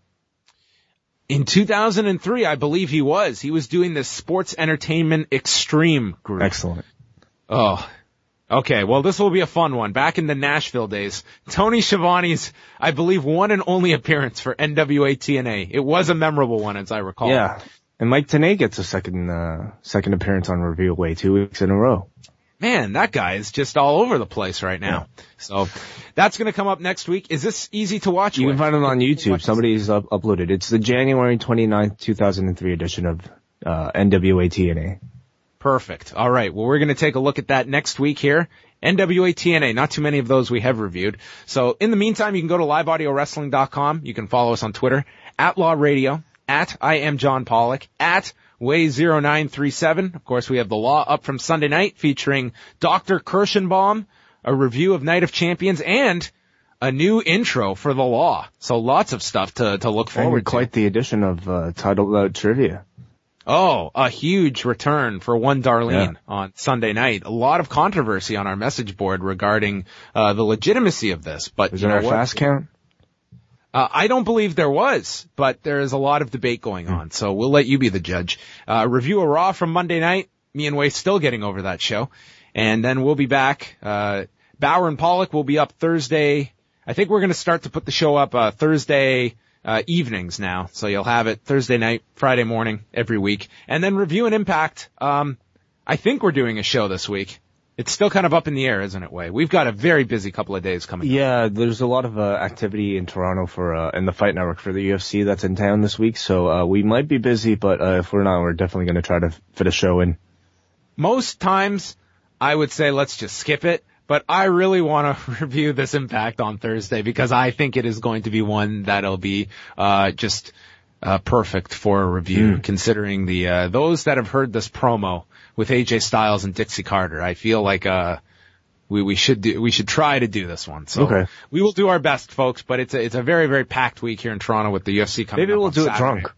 In two thousand three, I believe he was. He was doing this Sports Entertainment Extreme group. Excellent. Oh, okay. Well, this will be a fun one. Back in the Nashville days, Tony Schiavone's, I believe, one and only appearance for N W A T N A. It was a memorable one, as I recall. Yeah. And Mike Tenay gets a second, uh, second appearance on Review Way two weeks in a row. Man, that guy is just all over the place right now. Yeah. So that's going to come up next week. Is this easy to watch? You with? can find it on YouTube. Somebody's up- uploaded. It's the January twenty-ninth, two thousand three edition of uh, N W A T N A. Perfect. All right. Well, we're going to take a look at that next week here. N W A T N A. Not too many of those we have reviewed. So in the meantime, you can go to live audio wrestling dot com. You can follow us on Twitter at Law Radio, at I am John Pollock, at Way zero nine three seven. Of course, we have The Law up from Sunday night featuring Doctor Kirschenbaum, a review of Night of Champions, and a new intro for The Law. So lots of stuff to, to look forward and to. quite the edition of uh, Title uh, Trivia. Oh, a huge return for one Darlene Yeah. on Sunday night. A lot of controversy on our message board regarding uh, the legitimacy of this. But Is you there know a what? fast count? Uh, I don't believe there was, but there is a lot of debate going on, so we'll let you be the judge. Uh, review of Raw from Monday night. Me and Way still getting over that show. And then we'll be back. Uh, Bauer and Pollock will be up Thursday. I think we're going to start to put the show up uh, Thursday uh, evenings now. So you'll have it Thursday night, Friday morning, every week. And then Review and Impact. Um, I think we're doing a show this week. It's still kind of up in the air, isn't it, Way? We've got a very busy couple of days coming up. Yeah, there's a lot of uh, activity in Toronto for uh, in the Fight Network for the U F C that's in town this week. So uh, we might be busy, but uh, if we're not, we're definitely going to try to fit a show in. Most times, I would say let's just skip it. But I really want to review this Impact on Thursday because I think it is going to be one that'll be uh just uh perfect for a review, Mm. considering the uh those that have heard this promo with A J Styles and Dixie Carter. I feel like uh we we should do we should try to do this one. So Okay. we will do our best, folks, but it's a it's a very very packed week here in Toronto with the U F C coming Maybe up we'll on do it Saturday. drunk.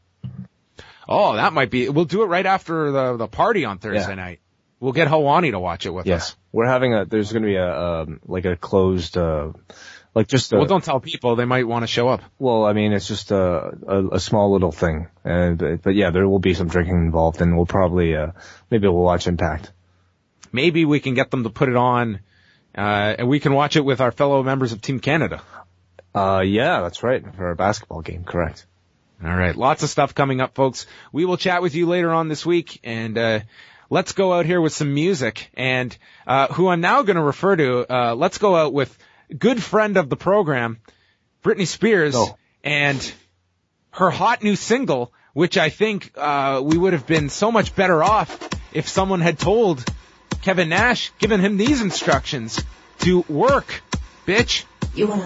Oh, that might be. We'll do it right after the the party on Thursday Yeah. night. We'll get Hawani to watch it with Yeah, us. we're having a. There's going to be a um, like a closed, uh, like just a. Well, don't tell people; they might want to show up. Well, I mean, it's just a, a a small little thing, and but yeah, there will be some drinking involved, and we'll probably uh maybe we'll watch Impact. Maybe we can get them to put it on, uh, and we can watch it with our fellow members of Team Canada. Uh, yeah, that's right for our basketball game, correct. All right, lots of stuff coming up, folks. We will chat with you later on this week, and uh let's go out here with some music. And uh who I'm now going to refer to, uh let's go out with good friend of the program, Britney Spears, Oh. and her hot new single, which I think uh, we would have been so much better off if someone had told Kevin Nash, given him these instructions to work, bitch. You wanna?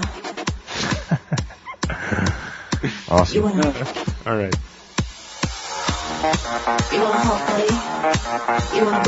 Awesome. You wanna? All right. You wanna hot buddy? You wanna?